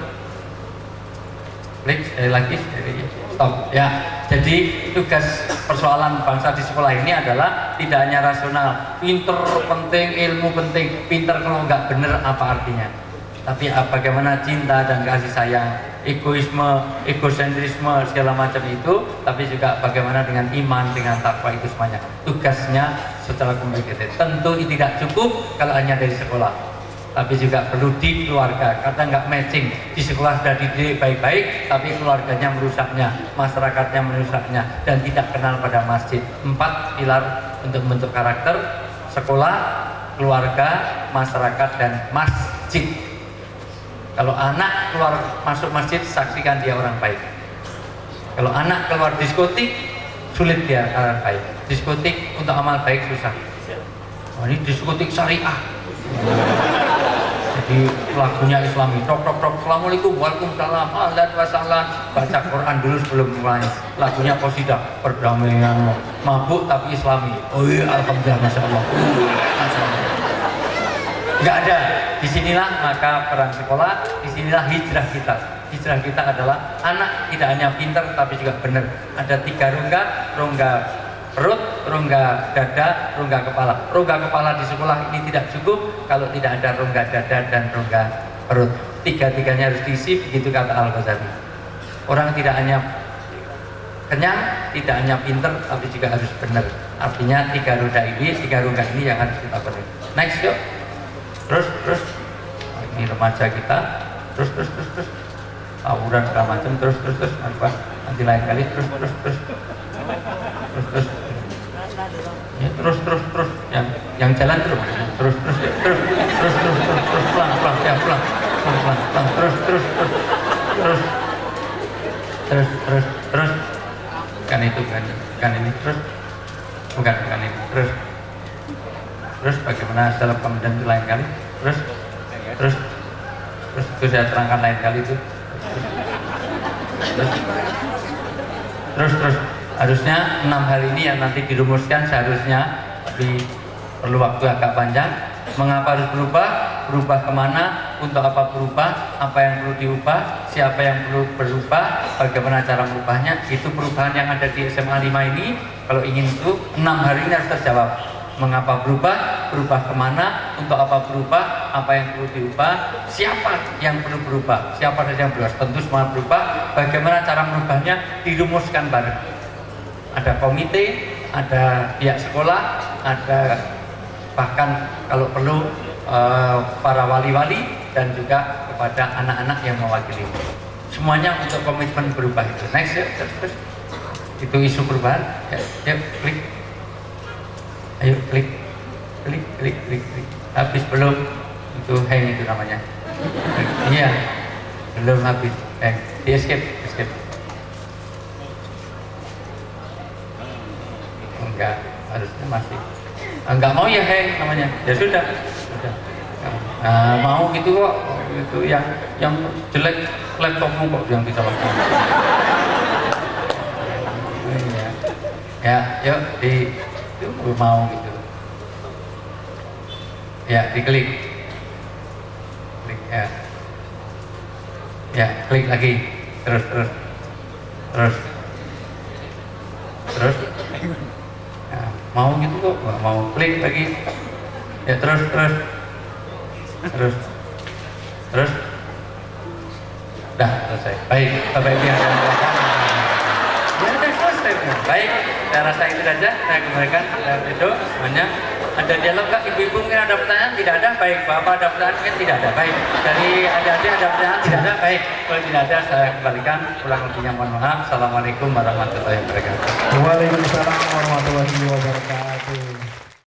Klik sekali lagi, stop ya. Jadi tugas persoalan bangsa di sekolah ini adalah tidak hanya rasional, pinter penting, ilmu penting, pinter kalau nggak bener apa artinya, tapi bagaimana cinta dan kasih sayang, egoisme, egosentrisme segala macam itu, tapi juga bagaimana dengan iman, dengan takwa, itu semuanya tugasnya secara komplikated. Tentu tidak cukup kalau hanya dari sekolah, tapi juga perlu di keluarga, karena nggak matching. Di sekolah sudah dididik baik-baik, tapi keluarganya merusaknya, masyarakatnya merusaknya, dan tidak kenal pada masjid. 4 pilar untuk membentuk karakter: sekolah, keluarga, masyarakat, dan masjid. Kalau anak keluar masuk masjid, saksikan dia orang baik. Kalau anak keluar diskotik, sulit dia orang baik. Diskotik untuk amal baik susah. Oh, ini diskotik syariah. Jadi lagunya Islami, tok, assalamualaikum, waalaikumsalam, ahlan wasalam. Baca Quran dulu sebelum mulai. Lagunya qasidah, perdamaian, mabuk tapi Islami. Oh iya, alhamdulillah, masya Allah. Nggak ada. Disinilah maka peran sekolah, disinilah hijrah kita. Hijrah kita adalah anak tidak hanya pintar tapi juga benar. Ada 3 rongga perut, rongga dada, rongga kepala. Rongga kepala di sekolah ini tidak cukup kalau tidak ada rongga dada dan rongga perut. 3-3-nya harus diisi, begitu kata Al-Ghazali. Orang tidak hanya kenyang, tidak hanya pinter tapi juga harus benar. Artinya 3 roda ini yang harus kita penuhi. Next yuk. Terus ini remaja kita, terus tawuran segala macam, terus nanti lain kali terus ya, terus yang jalan terus pelan terus kan itu kan ini terus bukan ini terus bagaimana dalam kemudian itu lain kali terus itu saya terangkan lain kali itu terus harusnya 6 hal ini yang nanti dirumuskan seharusnya, tapi perlu waktu agak panjang. Mengapa harus berubah kemana, untuk apa berubah, apa yang perlu diubah, siapa yang perlu berubah, bagaimana cara merubahnya. Itu perubahan yang ada di SMA 5 ini. Kalau ingin itu 6 hal ini harus terjawab. Mengapa berubah kemana, untuk apa berubah, apa yang perlu diubah, siapa yang perlu berubah, siapa saja yang berubah, tentu semua berubah. Bagaimana cara merubahnya dirumuskan bareng. Ada komite, ada pihak sekolah, ada bahkan kalau perlu para wali-wali dan juga kepada anak-anak yang mewakili. Semuanya untuk komitmen berubah itu. Next ya, terus. Itu isu perubahan. Ya, klik. Ayo klik. Habis belum? Itu hang itu namanya. Iya, belum habis. Hang. Di escape. Enggak, harusnya masih. Enggak mau ya hang namanya. Ya sudah. Nah, mau gitu kok. Itu yang jelek laptopmu kok yang disalahkan. Ya, yuk itu mau gitu. Ya, diklik ya. Ya, klik lagi. Terus. Ya, mau gitu kok, nggak mau, klik lagi. Ya, terus. Dah selesai. Baik, Bapak Ibu yang saya muliakan. Ya, udah selesai. Baik, saya rasa itu saja. Saya kembalikan itu semuanya. Ada dialog nggak? Ibu-ibu mungkin ada pertanyaan? Tidak ada. Baik, Bapak ada pertanyaan? Mungkin tidak ada. Baik, dari adik-adik ada pertanyaan? Tidak ada. Baik, kalau tidak ada saya kembalikan. Kurang lebihnya mohon maaf. Assalamualaikum warahmatullahi wabarakatuh. Waalaikumsalam warahmatullahi wabarakatuh.